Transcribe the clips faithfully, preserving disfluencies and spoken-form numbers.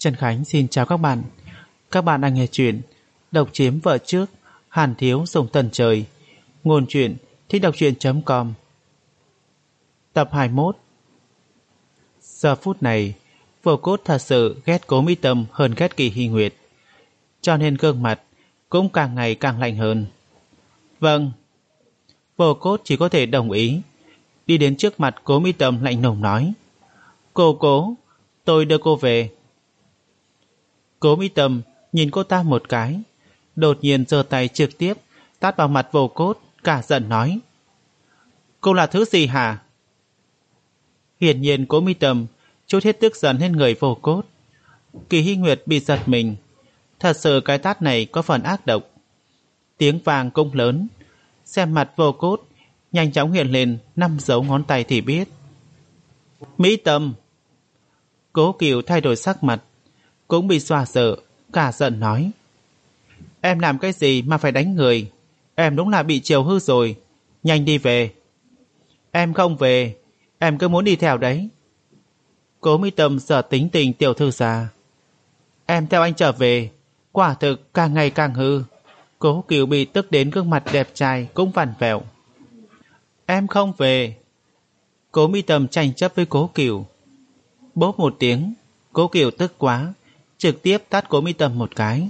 Trần Khánh xin chào các bạn. Các bạn đang nghe chuyện Độc Chiếm Vợ Trước, Hàn Thiếu Dùng Tần Trời. Nguồn truyện thích đọc truyện chấm com. Tập hai mươi mốt. Giờ phút này, Vô Cốt thật sự ghét Cố Mỹ Tâm hơn ghét Kỳ Hy Nguyệt, cho nên gương mặt cũng càng ngày càng lạnh hơn. Vâng. Vô Cốt chỉ có thể đồng ý, đi đến trước mặt Cố Mỹ Tâm lạnh lùng nói: Cô Cố, tôi đưa cô về. Cố Mỹ Tâm nhìn cô ta một cái, đột nhiên giơ tay trực tiếp tát vào mặt Vô Cốt, cả giận nói: Cô là thứ gì hả? Hiển nhiên Cố Mỹ Tâm chút hết tức giận lên người Vô Cốt. Kỳ Hy Nguyệt bị giật mình, thật sự cái tát này có phần ác độc. Tiếng vang cũng lớn, xem mặt Vô Cốt nhanh chóng hiện lên năm dấu ngón tay thì biết. Mỹ Tâm. Cố Kiều thay đổi sắc mặt, cũng bị dọa sợ, cả giận nói: Em làm cái gì mà phải đánh người? Em đúng là bị chiều hư rồi, nhanh đi về. Em không về, em cứ muốn đi theo đấy. Cố Mỹ Tâm sợ tính tình tiểu thư già. Em theo anh trở về, quả thực càng ngày càng hư. Cố Kiều bị tức đến gương mặt đẹp trai cũng vặn vẹo. Em không về. Cố Mỹ Tâm tranh chấp với Cố Kiều. Bốp một tiếng, Cố Kiều tức quá, trực tiếp tát Cố Mỹ Tâm một cái.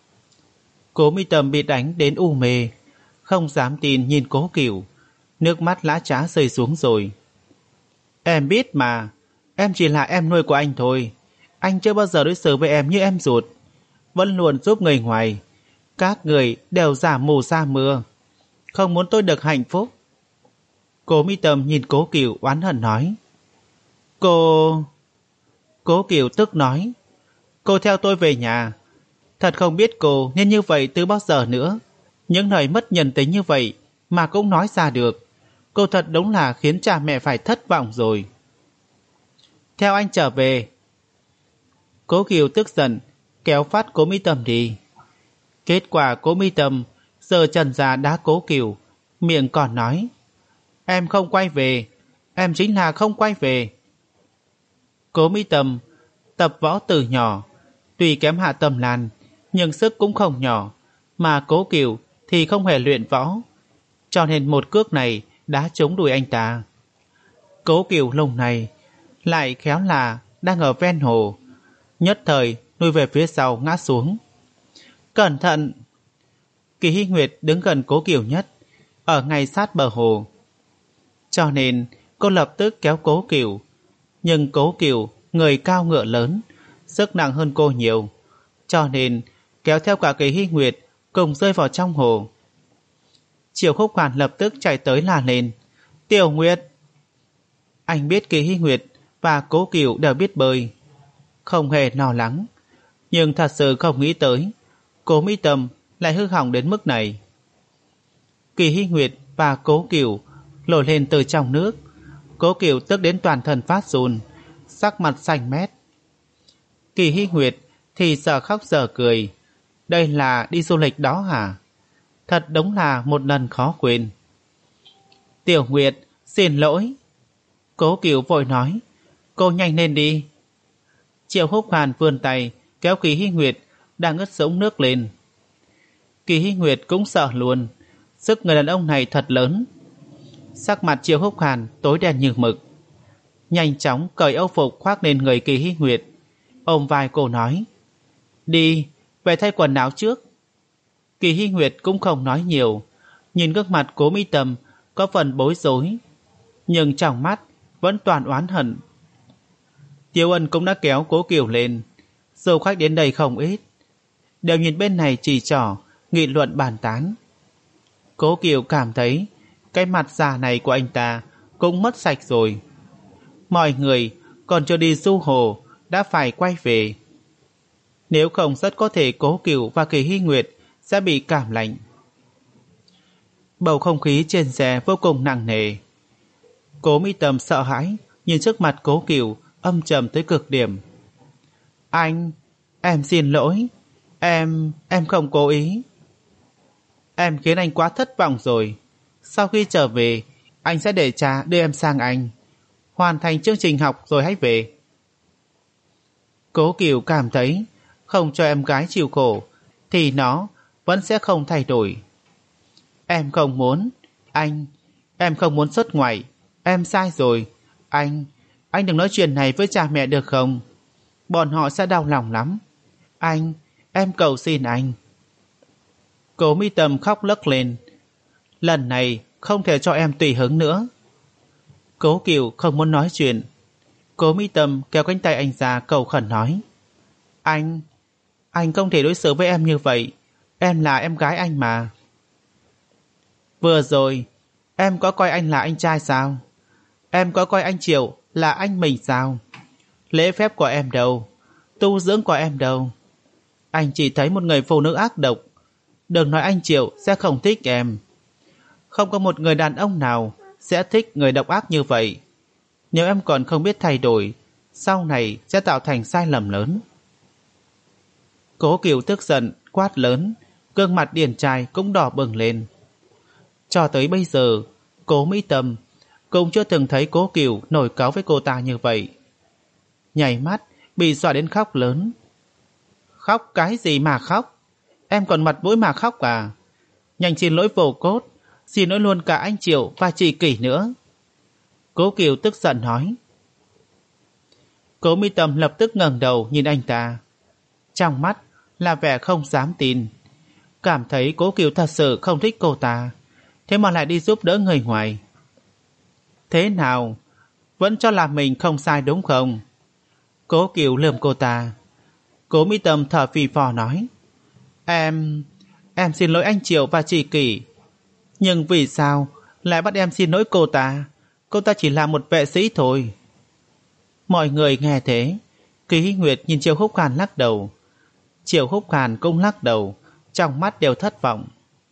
Cố Mỹ Tâm bị đánh đến u mê, không dám tin nhìn Cố Kiều, nước mắt lã trá rơi xuống rồi. Em biết mà, em chỉ là em nuôi của anh thôi. Anh chưa bao giờ đối xử với em như em ruột, vẫn luôn giúp người ngoài. Các người đều giả mù sa mưa, không muốn tôi được hạnh phúc. Cố Mỹ Tâm nhìn Cố Kiều oán hận nói: Cô... Cố Kiều tức nói: Cô theo tôi về nhà. Thật không biết cô nên như vậy từ bao giờ nữa. Những lời mất nhân tính như vậy mà cũng nói ra được. Cô thật đúng là khiến cha mẹ phải thất vọng rồi. Theo anh trở về. Cố Kiều tức giận kéo phát Cố Mỹ Tâm đi. Kết quả Cố Mỹ Tâm giờ trần ra đá Cố Kiều, miệng còn nói: Em không quay về, em chính là không quay về. Cố Mỹ Tâm tập võ từ nhỏ, tuy kém Hạ Tâm Lan nhưng sức cũng không nhỏ, mà Cố Kiều thì không hề luyện võ, cho nên một cước này đã trúng đùi anh ta. Cố Kiều lùng này lại khéo là đang ở ven hồ, nhất thời lùi về phía sau ngã xuống. Cẩn thận! Kỳ Hy Nguyệt đứng gần Cố Kiều nhất, ở ngay sát bờ hồ, cho nên cô lập tức kéo Cố Kiều. Nhưng Cố Kiều người cao ngựa lớn, sức nặng hơn cô nhiều, cho nên kéo theo cả Kỳ Hy Nguyệt cùng rơi vào trong hồ. Triệu Khúc Hoàn lập tức chạy tới la lên: Tiểu Nguyệt! Anh biết Kỳ Hy Nguyệt và Cố Kiều đều biết bơi, không hề lo lắng, nhưng thật sự không nghĩ tới Cố Mỹ Tâm lại hư hỏng đến mức này. Kỳ Hy Nguyệt và Cố Kiều nổi lên từ trong nước. Cố Kiều tức đến toàn thân phát run, sắc mặt xanh mét. Kỳ Hy Nguyệt thì giờ khóc giờ cười. Đây là đi du lịch đó hả? Thật đúng là một lần khó quên. Tiểu Nguyệt, xin lỗi. Cố Kiều vội nói: Cô nhanh lên đi. Triệu Húc Hoàn vươn tay kéo Kỳ Hy Nguyệt đang ướt sũng nước lên. Kỳ Hy Nguyệt cũng sợ luôn, sức người đàn ông này thật lớn. Sắc mặt Triệu Húc Hàn tối đen như mực, nhanh chóng cởi âu phục khoác lên người Kỳ Hy Nguyệt, ôm vai cô nói: Đi, về thay quần áo trước. Kỳ Hy Nguyệt cũng không nói nhiều, nhìn gương mặt Cố Mỹ Tâm có phần bối rối, nhưng trong mắt vẫn toàn oán hận. Tiêu Ân cũng đã kéo Cố Kiều lên. Du khách đến đây không ít, đều nhìn bên này chỉ trỏ, nghị luận bàn tán. Cố Kiều cảm thấy cái mặt già này của anh ta cũng mất sạch rồi. Mọi người còn chưa đi du hồ đã phải quay về, nếu không rất có thể Cố Kiều và Kỳ Hy Nguyệt sẽ bị cảm lạnh. Bầu không khí trên xe vô cùng nặng nề. Cố Mỹ Tâm sợ hãi nhìn trước mặt Cố Kiều âm trầm tới cực điểm. Anh, em xin lỗi. Em, em không cố ý. Em khiến anh quá thất vọng rồi. Sau khi trở về, anh sẽ để cha đưa em sang Anh, hoàn thành chương trình học rồi hãy về. Cố Kiều cảm thấy không cho em gái chịu khổ thì nó vẫn sẽ không thay đổi. Em không muốn, anh, em không muốn xuất ngoại, em sai rồi. Anh, anh đừng nói chuyện này với cha mẹ được không? Bọn họ sẽ đau lòng lắm. Anh, em cầu xin anh. Cố Mi Tâm khóc lấc lên. Lần này không thể cho em tùy hứng nữa. Cố Kiều không muốn nói chuyện. Cố Mi Tâm kéo cánh tay anh ra cầu khẩn nói. Anh, anh không thể đối xử với em như vậy. Em là em gái anh mà. Vừa rồi, em có coi anh là anh trai sao? Em có coi anh Triệu là anh mình sao? Lễ phép của em đâu? Tu dưỡng của em đâu? Anh chỉ thấy một người phụ nữ ác độc. Đừng nói anh Triệu sẽ không thích em. Không có một người đàn ông nào sẽ thích người độc ác như vậy. Nếu em còn không biết thay đổi, sau này sẽ tạo thành sai lầm lớn. Cố Kiều tức giận, quát lớn, gương mặt điển trai cũng đỏ bừng lên. Cho tới bây giờ, Cố Mỹ Tâm cũng chưa từng thấy Cố Kiều nổi cáu với cô ta như vậy. Nhảy mắt, bị dọa đến khóc lớn. Khóc cái gì mà khóc? Em còn mặt mũi mà khóc à? Nhanh xin lỗi Vô Cốt, xin lỗi luôn cả anh Triệu và chị Kỷ nữa. Cố Kiều tức giận nói. Cố Mi Tâm lập tức ngẩng đầu nhìn anh ta. Trong mắt là vẻ không dám tin. Cảm thấy Cố Kiều thật sự không thích cô ta, thế mà lại đi giúp đỡ người ngoài. Thế nào? Vẫn cho là mình không sai đúng không? Cố Kiều lườm cô ta. Cố Mi Tâm thở phì phò nói. Em... em xin lỗi anh Triệu và chị Kỷ. Nhưng vì sao lại bắt em xin lỗi cô ta? Cô ta chỉ là một vệ sĩ thôi. Mọi người nghe thế. Kỳ Hy Nguyệt nhìn Triệu Húc Hàn lắc đầu. Triệu Húc Hàn cũng lắc đầu, trong mắt đều thất vọng.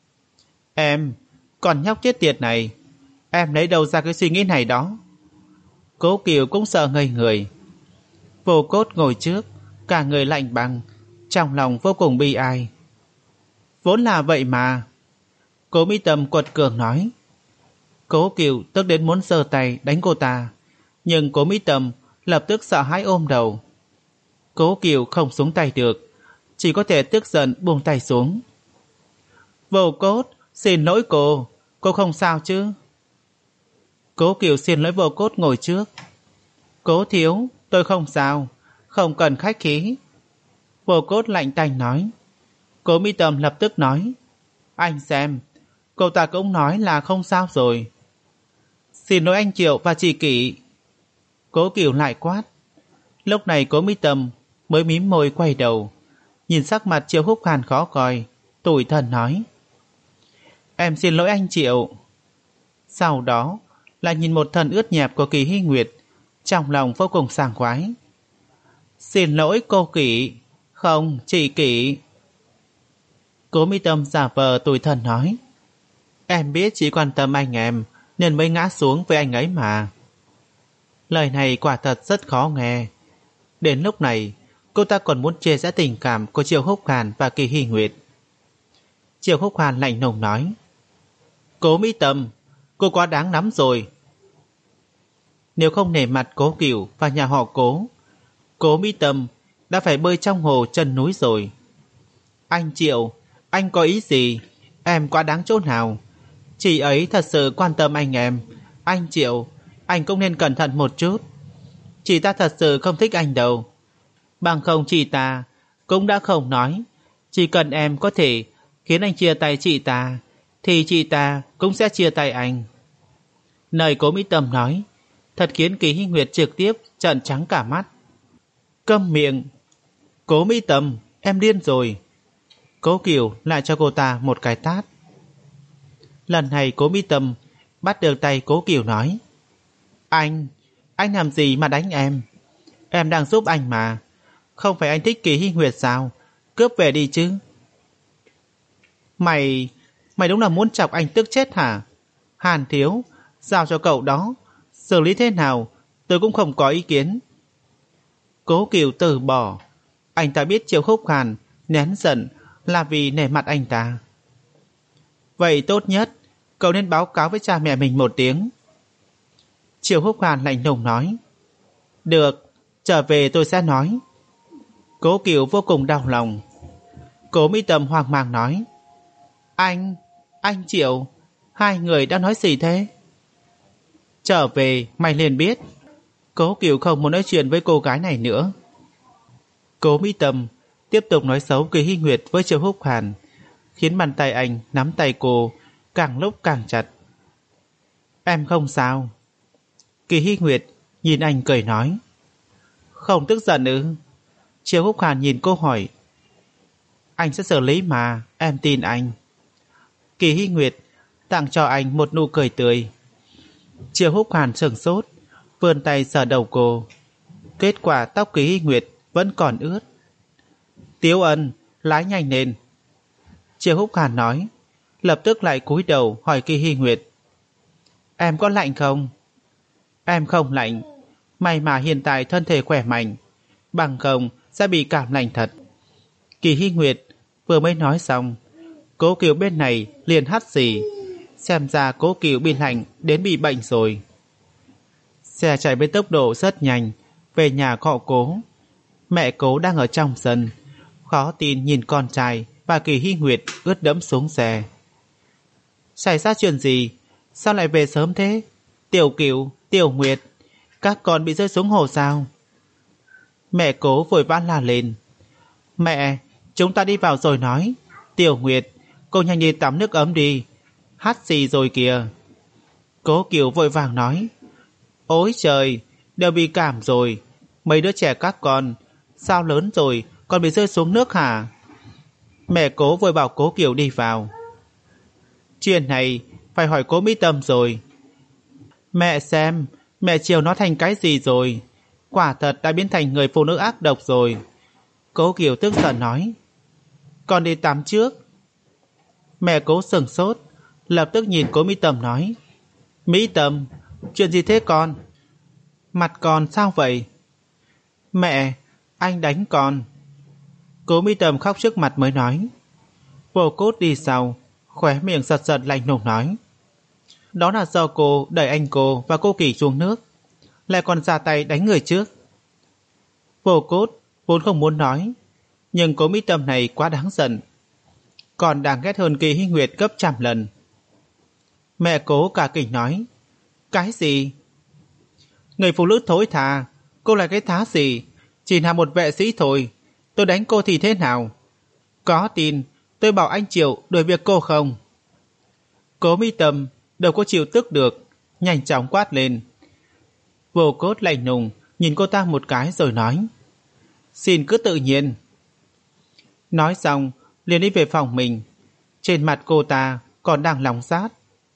Em, còn nhóc chết tiệt này, em lấy đâu ra cái suy nghĩ này đó? Cố Kiều cũng sợ ngây người. Vô Cốt ngồi trước, cả người lạnh băng, trong lòng vô cùng bi ai. Vốn là vậy mà. Cố Mi Tâm quật cường nói. Cố Kiều tức đến muốn giơ tay đánh cô ta, nhưng Cố Mi Tâm lập tức sợ hãi ôm đầu. Cố Kiều không xuống tay được, chỉ có thể tức giận buông tay xuống. Vô Cốt, xin lỗi cô, cô không sao chứ? Cố Kiều xin lỗi Vô Cốt ngồi trước. Cố thiếu, tôi không sao, không cần khách khí. Vô Cốt lạnh tanh nói. Cố Mi Tâm lập tức nói. Anh xem, cô ta cũng nói là không sao rồi. Xin lỗi anh Triệu và chị Kỷ. Cố Kiều lại quát. Lúc này Cố Mi Tâm mới mím môi quay đầu, nhìn sắc mặt Triệu Húc Hàn khó coi, tủi thân nói. Em xin lỗi anh Triệu. Sau đó lại nhìn một thân ướt nhẹp của Kỳ Hy Nguyệt, trong lòng vô cùng sảng khoái. Xin lỗi cô Kỷ. Không, chị Kỷ. Cố Mi Tâm giả vờ tủi thân nói. Em biết chị quan tâm anh em nên mới ngã xuống với anh ấy mà. Lời này quả thật rất khó nghe. Đến lúc này cô ta còn muốn chia sẻ tình cảm của Triệu Húc Hàn và Kỳ Hy Nguyệt. Triệu Húc Hàn lạnh lùng nói. Cố Mi Tâm, cô quá đáng lắm rồi. Nếu không nể mặt Cố Kiều và nhà họ Cố, Cố Mi Tâm đã phải bơi trong hồ chân núi rồi. Anh Triệu, anh có ý gì? Em quá đáng chỗ nào? Chị ấy thật sự quan tâm anh em. Anh Triệu, anh cũng nên cẩn thận một chút. Chị ta thật sự không thích anh đâu. Bằng không chị ta cũng đã không nói. Chỉ cần em có thể khiến anh chia tay chị ta, thì chị ta cũng sẽ chia tay anh. Lời Cố Mi Tâm nói thật khiến Kỳ Hy Nguyệt trực tiếp trợn trắng cả mắt. Câm miệng. Cố Mi Tâm, em điên rồi. Cố Kiều lại cho cô ta một cái tát. Lần này Cố Mi Tâm bắt được tay Cố Kiều nói. Anh, anh làm gì mà đánh em? Em đang giúp anh mà. Không phải anh thích Kỳ Hy Nguyệt sao? Cướp về đi chứ. Mày, mày đúng là muốn chọc anh tức chết hả? Hàn thiếu, giao cho cậu đó. Xử lý thế nào, tôi cũng không có ý kiến. Cố Kiều từ bỏ. Anh ta biết Triệu Húc Hàn nén giận là vì nể mặt anh ta. Vậy tốt nhất cậu nên báo cáo với cha mẹ mình một tiếng. Triệu Húc Hàn lạnh lùng nói. Được, trở về tôi sẽ nói. Cố Cửu vô cùng đau lòng. Cố Mỹ Tâm hoang mang nói: Anh, anh Triệu, hai người đang nói gì thế? Trở về mày liền biết. Cố Cửu không muốn nói chuyện với cô gái này nữa. Cố Mỹ Tâm tiếp tục nói xấu Kỳ Hy Nguyệt với Triệu Húc Hàn, khiến bàn tay anh nắm tay cô càng lúc càng chặt. Em không sao. Kỳ Hy Nguyệt nhìn anh cười nói. Không tức giận ư? Triệu Húc Hàn nhìn cô hỏi. Anh sẽ xử lý mà, em tin anh. Kỳ Hy Nguyệt tặng cho anh một nụ cười tươi. Triệu Húc Hàn sửng sốt, vươn tay sờ đầu cô. Kết quả tóc Kỳ Hy Nguyệt vẫn còn ướt. Tiếu Ân, lái nhanh lên. Triệu Húc Hàn nói, lập tức lại cúi đầu hỏi Kỳ Hy Nguyệt. Em có lạnh không? Em không lạnh. May mà hiện tại thân thể khỏe mạnh, bằng không sẽ bị cảm lạnh thật. Kỳ Hy Nguyệt vừa mới nói xong, Cố Cửu bên này liền hắt xì. Xem ra Cố Cửu bị lạnh đến bị bệnh rồi. Xe chạy với tốc độ rất nhanh về nhà họ Cố. Mẹ Cố đang ở trong sân, khó tin nhìn con trai và Kỳ Hy Nguyệt ướt đẫm xuống xe. Xảy ra chuyện gì? Sao lại về sớm thế? Tiểu Cửu, Tiểu Nguyệt, các con bị rơi xuống hồ sao? Mẹ Cố vội vã la lên. Mẹ, chúng ta đi vào rồi nói. Tiểu Nguyệt, cô nhanh đi tắm nước ấm đi, hắt xì rồi kìa. Cố Cửu vội vàng nói. Ôi trời, đều bị cảm rồi. Mấy đứa trẻ các con, sao lớn rồi còn bị rơi xuống nước hả? Mẹ Cố vội bảo Cố Cửu đi vào. Chuyện này phải hỏi Cố Mỹ Tâm rồi. Mẹ xem, mẹ chiều nó thành cái gì rồi? Quả thật đã biến thành người phụ nữ ác độc rồi. Cố Cửu tức giận nói. Con đi tắm trước. Mẹ Cố sửng sốt, lập tức nhìn Cố Mỹ Tâm nói. Mỹ Tâm, chuyện gì thế con? Mặt con sao vậy? Mẹ, anh đánh con. Cố Mỹ Tâm khóc trước mặt mới nói. Vô Cốt đi sau, khóe miệng giật giật lạnh lùng nói. Đó là do cô đẩy anh cô và cô Kỳ xuống nước, lại còn ra tay đánh người trước. Vô Cốt vốn không muốn nói, nhưng Cố Mỹ Tâm này quá đáng giận, còn đáng ghét hơn Kỳ Hy Nguyệt gấp trăm lần. Mẹ Cố cả kinh nói. Cái gì? Người phụ nữ thối tha, cô là cái thá gì? Chỉ là một vệ sĩ thôi, tôi đánh cô thì thế nào? Có tin tôi bảo anh Triệu đuổi việc cô không? Cố Mỹ Tâm đâu có chịu tức được, nhanh chóng quát lên. Vô Cốt lạnh lùng nhìn cô ta một cái rồi nói. Xin cứ tự nhiên. Nói xong liền đi về phòng mình. Trên mặt cô ta còn đang lòng sát.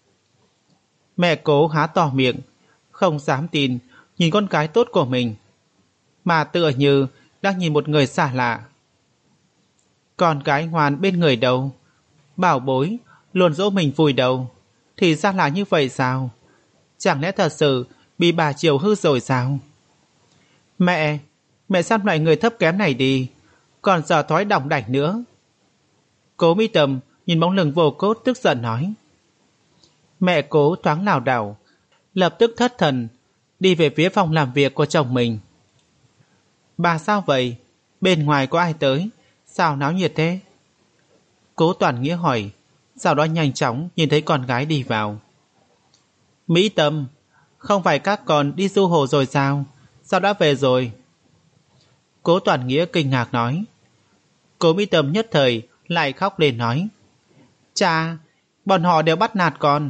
Mẹ Cố há to miệng, không dám tin nhìn con gái tốt của mình, mà tựa như đang nhìn một người xa lạ. Con gái ngoan bên người đâu? Bảo bối luôn dỗ mình vui đầu, thì ra là như vậy sao? Chẳng lẽ thật sự bị bà chiều hư rồi sao? Mẹ, mẹ xem lại người thấp kém này đi, còn giờ thói đỏng đảnh nữa. Cố Mỹ Tâm nhìn bóng lưng Vô Cốt tức giận nói. Mẹ Cố thoáng lảo đảo, lập tức thất thần đi về phía phòng làm việc của chồng mình. Bà sao vậy? Bên ngoài có ai tới? Sao náo nhiệt thế? Cố Toàn Nghĩa hỏi, sau đó nhanh chóng nhìn thấy con gái đi vào. Mỹ Tâm, không phải các con đi du hồ rồi sao? Sao đã về rồi? Cố Toàn Nghĩa kinh ngạc nói. Cố Mỹ Tâm nhất thời lại khóc lên nói. Cha, bọn họ đều bắt nạt con.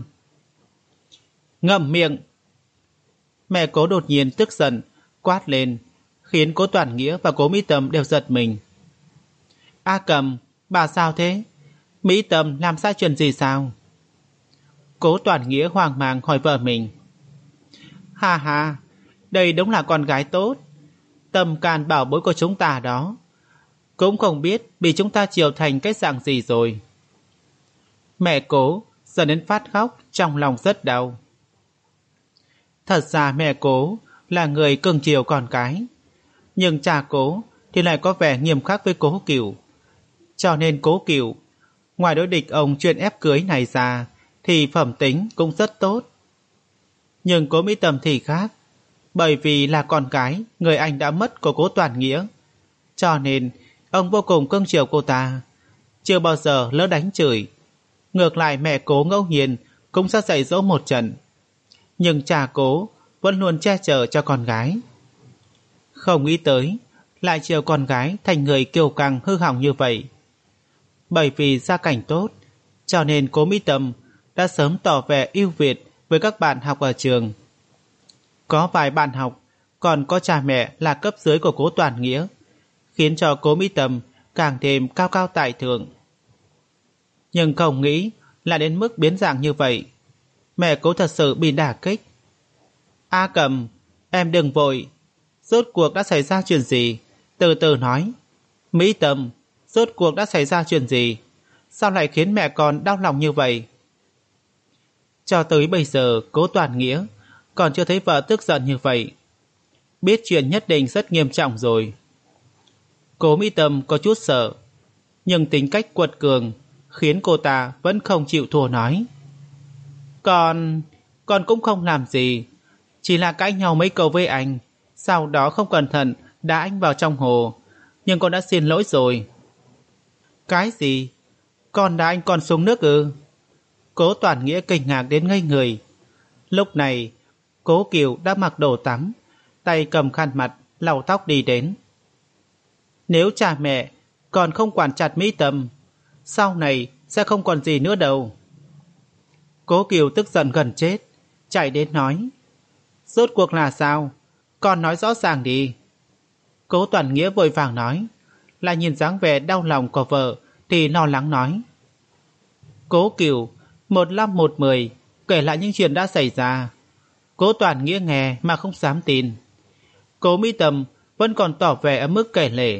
Ngậm miệng. Mẹ Cố đột nhiên tức giận quát lên, khiến Cố Toàn Nghĩa và Cố Mỹ Tâm đều giật mình. A Cầm, bà sao thế? Mỹ Tâm làm sai chuyện gì sao? Cố Toàn Nghĩa hoang mang hỏi vợ mình. Ha ha, đây đúng là con gái tốt, tâm can bảo bối của chúng ta đó. Cũng không biết bị chúng ta chiều thành cái dạng gì rồi. Mẹ Cố dần đến phát khóc, trong lòng rất đau. Thật ra mẹ Cố là người cưng chiều con cái, nhưng cha Cố thì lại có vẻ nghiêm khắc với Cố Cửu. Cho nên Cố Cửu ngoài đối địch ông chuyện ép cưới này ra thì phẩm tính cũng rất tốt. Nhưng Cố Mỹ Tâm thì khác, bởi vì là con gái người anh đã mất của Cố Toàn Nghĩa, Cho nên ông vô cùng cưng chiều cô ta, chưa bao giờ lỡ đánh chửi. Ngược lại mẹ Cố ngẫu nhiên cũng sẽ dạy dỗ một trận, nhưng cha Cố vẫn luôn che chở cho con gái. Không nghĩ tới lại chiều con gái thành người kiêu căng hư hỏng như vậy. Bởi vì gia cảnh tốt, cho nên Cố Mỹ Tâm đã sớm tỏ vẻ ưu việt với các bạn học ở trường. Có vài bạn học còn có cha mẹ là cấp dưới của Cố Toàn Nghĩa, khiến cho Cố Mỹ Tâm càng thêm cao cao tại thượng. Nhưng không nghĩ là đến mức biến dạng như vậy. Mẹ Cố thật sự bị đả kích. A Cầm, em đừng vội. Rốt cuộc đã xảy ra chuyện gì? Từ từ nói. Mỹ Tâm, rốt cuộc đã xảy ra chuyện gì? Sao lại khiến mẹ con đau lòng như vậy? Cho tới bây giờ Cố Toàn Nghĩa còn chưa thấy vợ tức giận như vậy. Biết chuyện nhất định rất nghiêm trọng rồi. Cố Mỹ Tâm có chút sợ, nhưng tính cách quật cường khiến cô ta vẫn không chịu thua nói. Con... con cũng không làm gì, chỉ là cãi nhau mấy câu với anh, sau đó không cẩn thận đá anh vào trong hồ, nhưng con đã xin lỗi rồi. Cái gì? Con đá anh con xuống nước ư? Cố Toàn Nghĩa kinh ngạc đến ngây người. Lúc này Cố Kiều đã mặc đồ tắm, tay cầm khăn mặt lau tóc đi đến. Nếu cha mẹ còn không quản chặt Mỹ Tâm, sau này sẽ không còn gì nữa đâu. Cố Kiều tức giận gần chết, chạy đến nói. Rốt cuộc là sao? Con nói rõ ràng đi. Cố Toàn Nghĩa vội vàng nói, lại nhìn dáng vẻ đau lòng của vợ thì lo lắng nói. Cố Kiều một năm một mười kể lại những chuyện đã xảy ra. Cố Toàn Nghĩa nghe mà không dám tin. Cố Mỹ Tâm vẫn còn tỏ vẻ ở mức kể lể.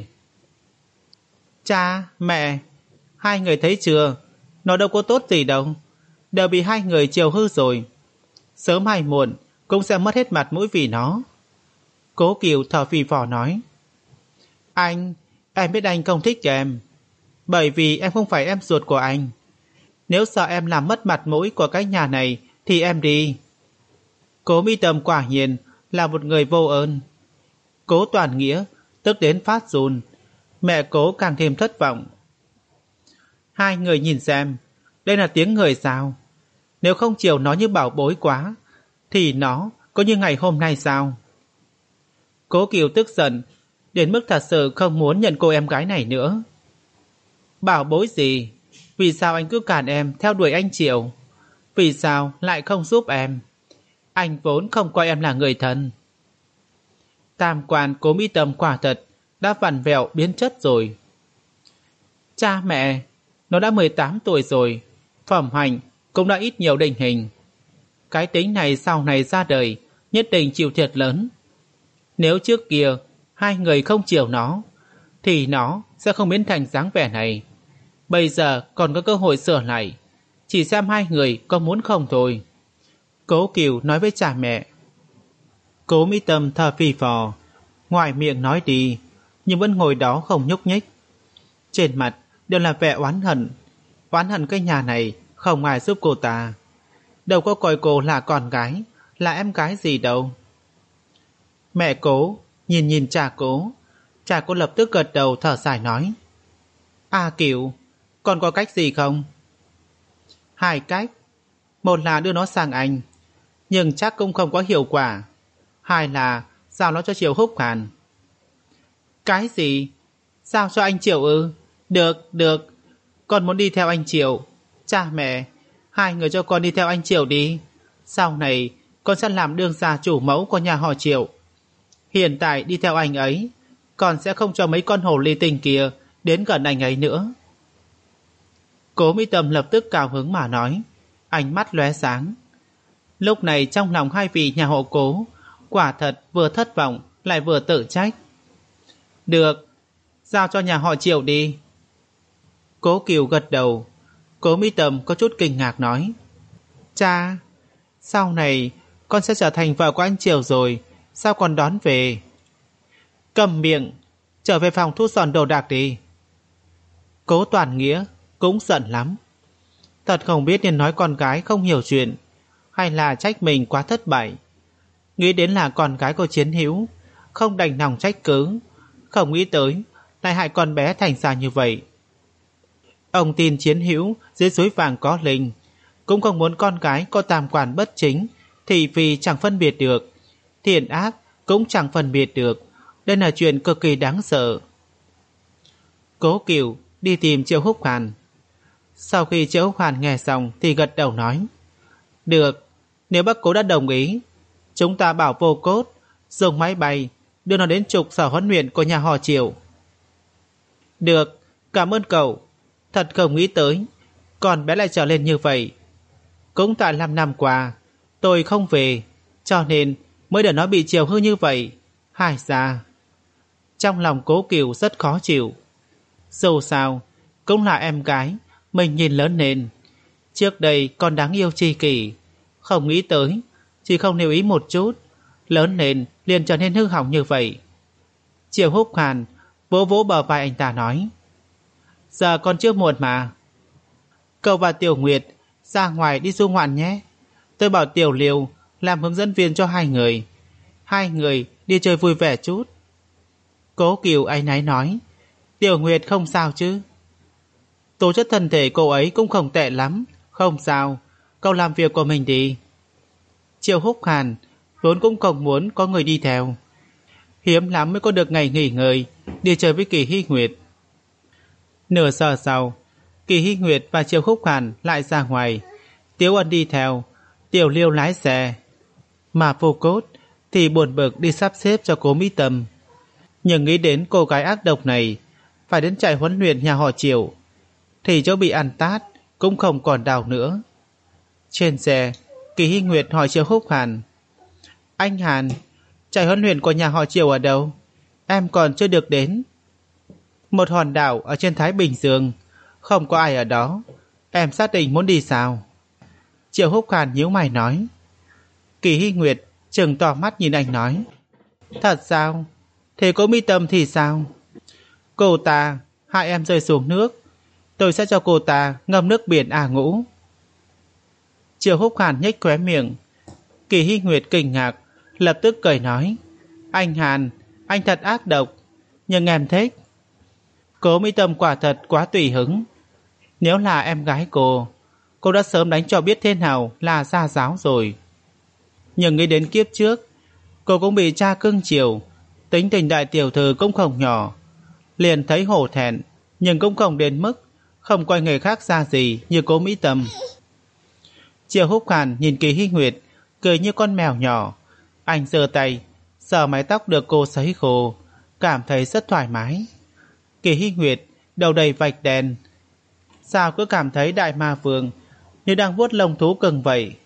Cha, mẹ, hai người thấy chưa? Nó đâu có tốt gì đâu, đều bị hai người chiều hư rồi. Sớm hay muộn cũng sẽ mất hết mặt mũi vì nó. Cố Kiều thở phì phò nói. Anh, em biết anh không thích em, bởi vì em không phải em ruột của anh. Nếu sợ em làm mất mặt mũi của cái nhà này thì em đi. Cố Mỹ Tâm quả nhiên là một người vô ơn. Cố Toàn Nghĩa tức đến phát run. Mẹ Cố càng thêm thất vọng. Hai người nhìn xem, đây là tiếng người sao? Nếu không chiều nó như bảo bối quá, thì nó có như ngày hôm nay sao? Cố Kiều tức giận đến mức thật sự không muốn nhận cô em gái này nữa. Bảo bối gì? Vì sao anh cứ cản em theo đuổi anh Triệu? Vì sao lại không giúp em? Anh vốn không coi em là người thân. Tam quan Cố Mỹ Tâm quả thật đã vặn vẹo biến chất rồi. Cha mẹ, nó đã mười tám tuổi rồi, phẩm hạnh cũng đã ít nhiều định hình. Cái tính này sau này ra đời nhất định chịu thiệt lớn. Nếu trước kia hai người không chiều nó, thì nó sẽ không biến thành dáng vẻ này. Bây giờ còn có cơ hội sửa lại, chỉ xem hai người có muốn không thôi. Cố Kiều nói với cha mẹ. Cố Mỹ Tâm thở phì phò, ngoài miệng nói đi, nhưng vẫn ngồi đó không nhúc nhích. Trên mặt đều là vẻ oán hận, oán hận cái nhà này không ai giúp cô ta. Đâu có coi cô là con gái, là em gái gì đâu. Mẹ Cố nhìn nhìn cha Cố, cha Cố lập tức gật đầu thở dài nói. À Kiều, còn có cách gì không? Hai cách. Một là đưa nó sang anh, nhưng chắc cũng không có hiệu quả. Hai là giao nó cho Triệu Húc Hàn. Cái gì? Giao cho anh Triệu ư? Được, được, con muốn đi theo anh Triệu. Cha mẹ, hai người cho con đi theo anh Triệu đi. Sau này con sẽ làm đương gia chủ mẫu của nhà họ Triệu. Hiện tại đi theo anh ấy, con sẽ không cho mấy con hồ ly tinh kia đến gần anh ấy nữa. Cố Mỹ Tâm lập tức cao hứng mà nói, ánh mắt lóe sáng. Lúc này trong lòng hai vị nhà họ Cố quả thật vừa thất vọng lại vừa tự trách. Được, giao cho nhà họ Triệu đi. Cố Kiều gật đầu. Cố Mỹ Tâm có chút kinh ngạc nói, cha, sau này con sẽ trở thành vợ của anh Triệu rồi, sao còn đón về? Cầm miệng, trở về phòng thu dọn đồ đạc đi. Cố Toàn Nghĩa cũng giận lắm. Thật không biết nên nói con gái không hiểu chuyện, hay là trách mình quá thất bại. Nghĩ đến là con gái của Chiến Hữu, không đành lòng trách cứ, không nghĩ tới lại hại con bé thành ra như vậy. Ông tin chiến hữu dưới suối vàng có linh, cũng không muốn con gái có tam quan bất chính, thị phi chẳng phân biệt được, thiện ác cũng chẳng phân biệt được. Đây là chuyện cực kỳ đáng sợ. Cố Cửu đi tìm Triệu Húc Hàn. Sau khi Triệu Húc Hàn nghe xong thì gật đầu nói: được, nếu bác Cố đã đồng ý, chúng ta bảo Vô Cốt dùng máy bay đưa nó đến trục sở huấn luyện của nhà họ Triệu. Được, cảm ơn cậu. Thật không nghĩ tới con bé lại trở lên như vậy. Cũng tại năm năm qua tôi không về, cho nên mới để nó bị chiều hư như vậy. Hai ra, trong lòng Cố Cửu rất khó chịu. Dù sao cũng là em gái mình nhìn lớn lên, trước đây còn đáng yêu tri kỷ, không nghĩ tới chỉ không lưu ý một chút, lớn lên liền trở nên hư hỏng như vậy. Triệu Húc Hàn vỗ vỗ bờ vai anh ta nói: giờ còn chưa muộn mà, cậu và Tiểu Nguyệt ra ngoài đi du ngoạn nhé. Tôi bảo Tiểu Liêu làm hướng dẫn viên cho hai người, hai người đi chơi vui vẻ chút. Cố Cửu áy náy nói: Tiểu Nguyệt không sao chứ? Tố chất thân thể cô ấy cũng không tệ lắm. Không sao, cậu làm việc của mình đi. Triệu Húc Hàn vốn cũng không muốn có người đi theo, hiếm lắm mới có được ngày nghỉ ngơi đi chơi với Kỳ Hy Nguyệt. Nửa giờ sau, Kỳ Hy Nguyệt và Triệu Húc Hàn lại ra ngoài. Tiếu Ân đi theo, Tiểu Liêu lái xe, mà Vô Cốt thì buồn bực đi sắp xếp cho Cố Mỹ Tâm. Nhưng nghĩ đến cô gái ác độc này phải đến trại huấn luyện nhà họ Triệu, thì chỗ bị ăn tát cũng không còn đau nữa. Trên xe, Kỳ Hy Nguyệt hỏi Triệu Húc Hàn: anh Hàn, trại huấn luyện của nhà họ Triệu ở đâu? Em còn chưa được đến. Một hòn đảo ở trên Thái Bình Dương, không có ai ở đó. Em xác định muốn đi sao? Triệu Húc Hàn nhíu mày nói. Kỳ Hy Nguyệt trừng to mắt nhìn anh nói: thật sao? Thế Cố Mỹ Tâm thì sao? Cô ta hại em rơi xuống nước, tôi sẽ cho cô ta ngâm nước biển à ngũ. Triệu Húc Hàn nhếch khóe miệng. Kỳ Hy Nguyệt kinh ngạc, lập tức cười nói: anh Hàn, anh thật ác độc, nhưng em thích. Cố Mỹ Tâm quả thật quá tùy hứng. Nếu là em gái cô, cô đã sớm đánh cho biết thế nào là gia giáo rồi. Nhưng nghĩ đến kiếp trước, cô cũng bị cha cưng chiều, tính tình đại tiểu thư cũng không nhỏ, liền thấy hổ thẹn, nhưng cũng không đến mức không coi người khác ra gì như Cố Mỹ Tâm. Triệu Húc Hàn nhìn Kỳ Hy Nguyệt cười như con mèo nhỏ. Anh giơ tay sờ mái tóc được cô sấy khô, cảm thấy rất thoải mái. Kỳ Hy Nguyệt đầu đầy vạch đen, sao cứ cảm thấy đại ma vương như đang vuốt lông thú cưng vậy.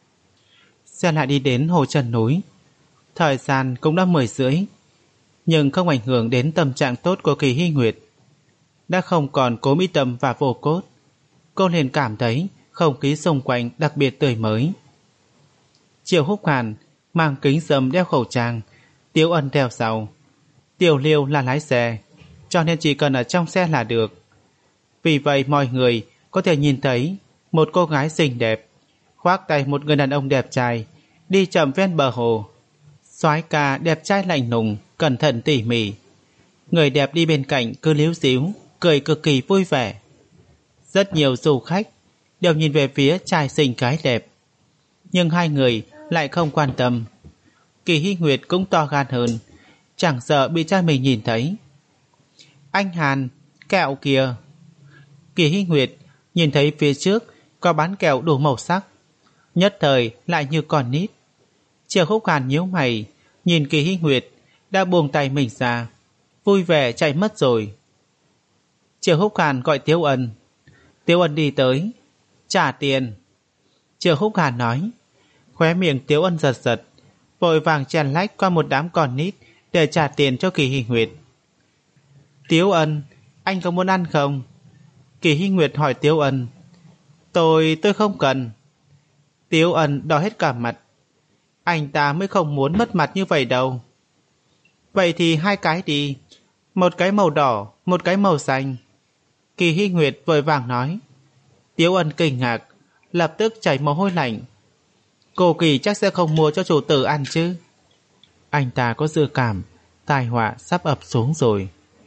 Xe lại đi đến hồ chân núi. Thời gian cũng đã mười rưỡi, nhưng không ảnh hưởng đến tâm trạng tốt của Kỳ Hy Nguyệt. Đã không còn Cố Mỹ Tâm và Vô Cốt, cô liền cảm thấy không khí xung quanh đặc biệt tươi mới. Triệu Húc Hàn mang kính râm đeo khẩu trang, Tiếu Ân theo sau. Tiểu Liêu là lái xe, cho nên chỉ cần ở trong xe là được. Vì vậy mọi người có thể nhìn thấy một cô gái xinh đẹp khoác tay một người đàn ông đẹp trai đi chậm ven bờ hồ. Soái ca đẹp trai lạnh lùng, cẩn thận tỉ mỉ. Người đẹp đi bên cạnh cứ líu díu, cười cực kỳ vui vẻ. Rất nhiều du khách đều nhìn về phía trai xinh gái đẹp, nhưng hai người lại không quan tâm. Kỳ Hy Nguyệt cũng to gan hơn, chẳng sợ bị cha mình nhìn thấy. Anh Hàn, kẹo kìa. Kỳ Hy Nguyệt nhìn thấy phía trước có bán kẹo đủ màu sắc, nhất thời lại như con nít. Triệu Húc Hàn nhíu mày, nhìn Kỳ Hy Nguyệt đã buông tay mình ra, vui vẻ chạy mất rồi. Triệu Húc Hàn gọi Tiếu Ân. Tiếu Ân đi tới, trả tiền. Triệu Húc Hàn nói. Khóe miệng Tiếu Ân giật giật, vội vàng chèn lách qua một đám con nít để trả tiền cho Kỳ Hy Nguyệt. Tiếu Ân, anh có muốn ăn không? Kỳ Hy Nguyệt hỏi Tiếu Ân. Tôi, tôi không cần. Tiếu Ân đỏ hết cả mặt. Anh ta mới không muốn mất mặt như vậy đâu. Vậy thì hai cái đi, một cái màu đỏ, một cái màu xanh. Kỳ Hy Nguyệt vội vàng nói. Tiếu Ân kinh ngạc, lập tức chảy mồ hôi lạnh. Cô Kỳ chắc sẽ không mua cho chủ tử ăn chứ. Anh ta có dự cảm tai họa sắp ập xuống rồi.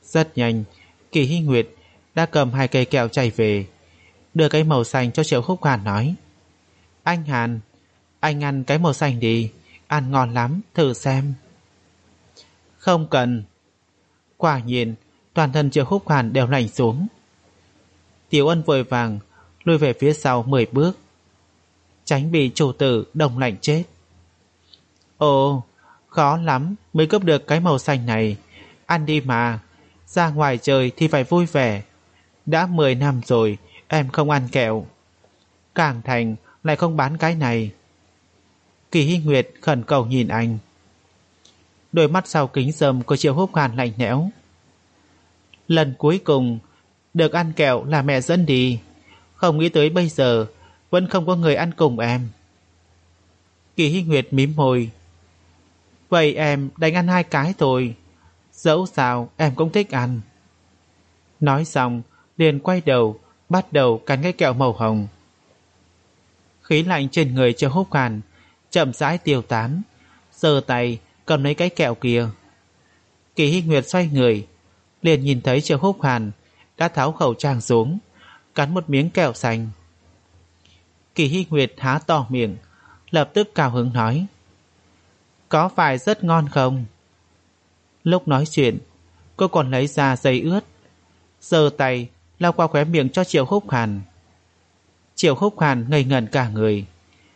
Rất nhanh, Kỳ Hy Nguyệt đã cầm hai cây kẹo chạy về, đưa cái màu xanh cho Triệu Húc Hàn nói: Anh Hàn, anh ăn cái màu xanh đi, ăn ngon lắm, thử xem. Không cần. Quả nhiên, toàn thân Triệu Húc Hàn đều lạnh xuống. Tiểu Ân vội vàng lùi về phía sau mười bước, tránh bị chủ tử đông lạnh chết. Ồ, khó lắm mới cướp được cái màu xanh này. Ăn đi mà, ra ngoài chơi thì phải vui vẻ. Đã mười năm rồi em không ăn kẹo, Cảng Thành lại không bán cái này. Kỳ Hy Nguyệt khẩn cầu nhìn anh. Đôi mắt sau kính râm của Triệu Húc Hàn lạnh lẽo. Lần cuối cùng được ăn kẹo là mẹ dẫn đi, không nghĩ tới bây giờ vẫn không có người ăn cùng em. Kỳ Hy Nguyệt mím môi. Vậy em đánh ăn hai cái thôi, dẫu sao em cũng thích ăn. Nói xong liền quay đầu bắt đầu cắn cái kẹo màu hồng. Khí lạnh trên người Triệu Húc Hàn chậm rãi tiêu tán, giơ tay cầm lấy cái kẹo kia. Kỳ Hy Nguyệt xoay người, liền nhìn thấy Triệu Húc Hàn đã tháo khẩu trang xuống, cắn một miếng kẹo xanh. Kỳ Hy Nguyệt há to miệng, lập tức cao hứng nói: Có phải rất ngon không? Lúc nói chuyện, cô còn lấy ra giấy ướt, giơ tay lau qua khóe miệng cho Triệu Húc Hàn. Triệu Húc Hàn ngây ngẩn cả người.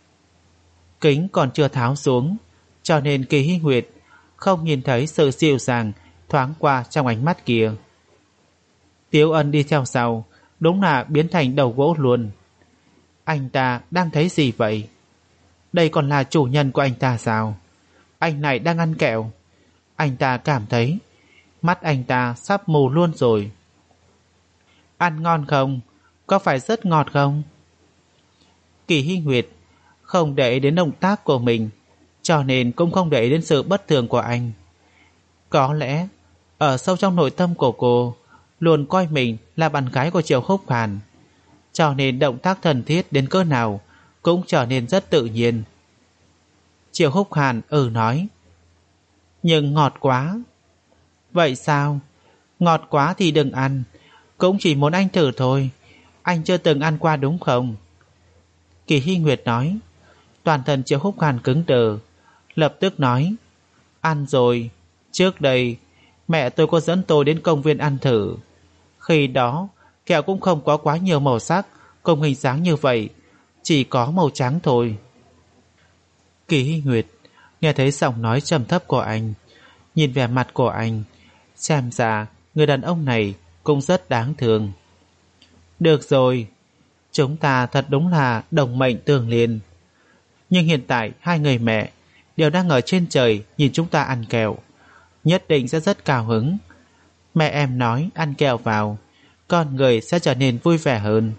Kính còn chưa tháo xuống, cho nên Kỳ Hy Nguyệt không nhìn thấy sự dịu dàng thoáng qua trong ánh mắt kia. Tiếu Ân đi theo sau, đúng là biến thành đầu gỗ luôn. Anh ta đang thấy gì vậy? Đây còn là chủ nhân của anh ta sao? Anh này đang ăn kẹo. Anh ta cảm thấy mắt anh ta sắp mù luôn rồi. Ăn ngon không? Có phải rất ngọt không? Kỳ Hy Nguyệt không để ý đến động tác của mình, cho nên cũng không để ý đến sự bất thường của anh. Có lẽ ở sâu trong nội tâm của cô luôn coi mình là bạn gái của Triệu Húc Hàn, cho nên động tác thân thiết đến cỡ nào cũng trở nên rất tự nhiên. Triệu Húc Hàn ừ nói: Nhưng ngọt quá. Vậy sao? Ngọt quá thì đừng ăn, cũng chỉ muốn anh thử thôi. Anh chưa từng ăn qua đúng không? Kỳ Hy Nguyệt nói. Toàn thân Triệu Húc Hàn cứng đờ, lập tức nói: Ăn rồi. Trước đây mẹ tôi có dẫn tôi đến công viên ăn thử. Khi đó kẹo cũng không có quá nhiều màu sắc cùng hình dáng như vậy, chỉ có màu trắng thôi. Kỳ Hy Nguyệt nghe thấy giọng nói trầm thấp của anh, nhìn vẻ mặt của anh, xem ra người đàn ông này cũng rất đáng thương. Được rồi, chúng ta thật đúng là đồng mệnh tương liên. Nhưng hiện tại hai người mẹ đều đang ở trên trời nhìn chúng ta ăn kẹo, nhất định sẽ rất cao hứng. Mẹ em nói ăn kẹo vào, con người sẽ trở nên vui vẻ hơn.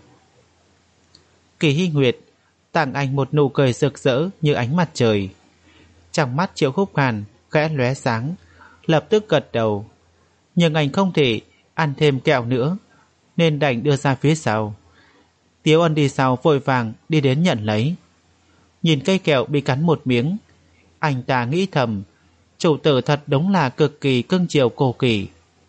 Kỳ Hy Nguyệt tặng anh một nụ cười rực rỡ như ánh mặt trời. Trong mắt Triệu Húc Hàn khẽ lóe sáng, lập tức gật đầu. Nhưng anh không thể ăn thêm kẹo nữa, nên đành đưa ra phía sau. Tiếu Ân đi sau vội vàng đi đến nhận lấy. Nhìn cây kẹo bị cắn một miếng, anh ta nghĩ thầm, chủ tử thật đúng là cực kỳ cưng chiều cô Kỳ.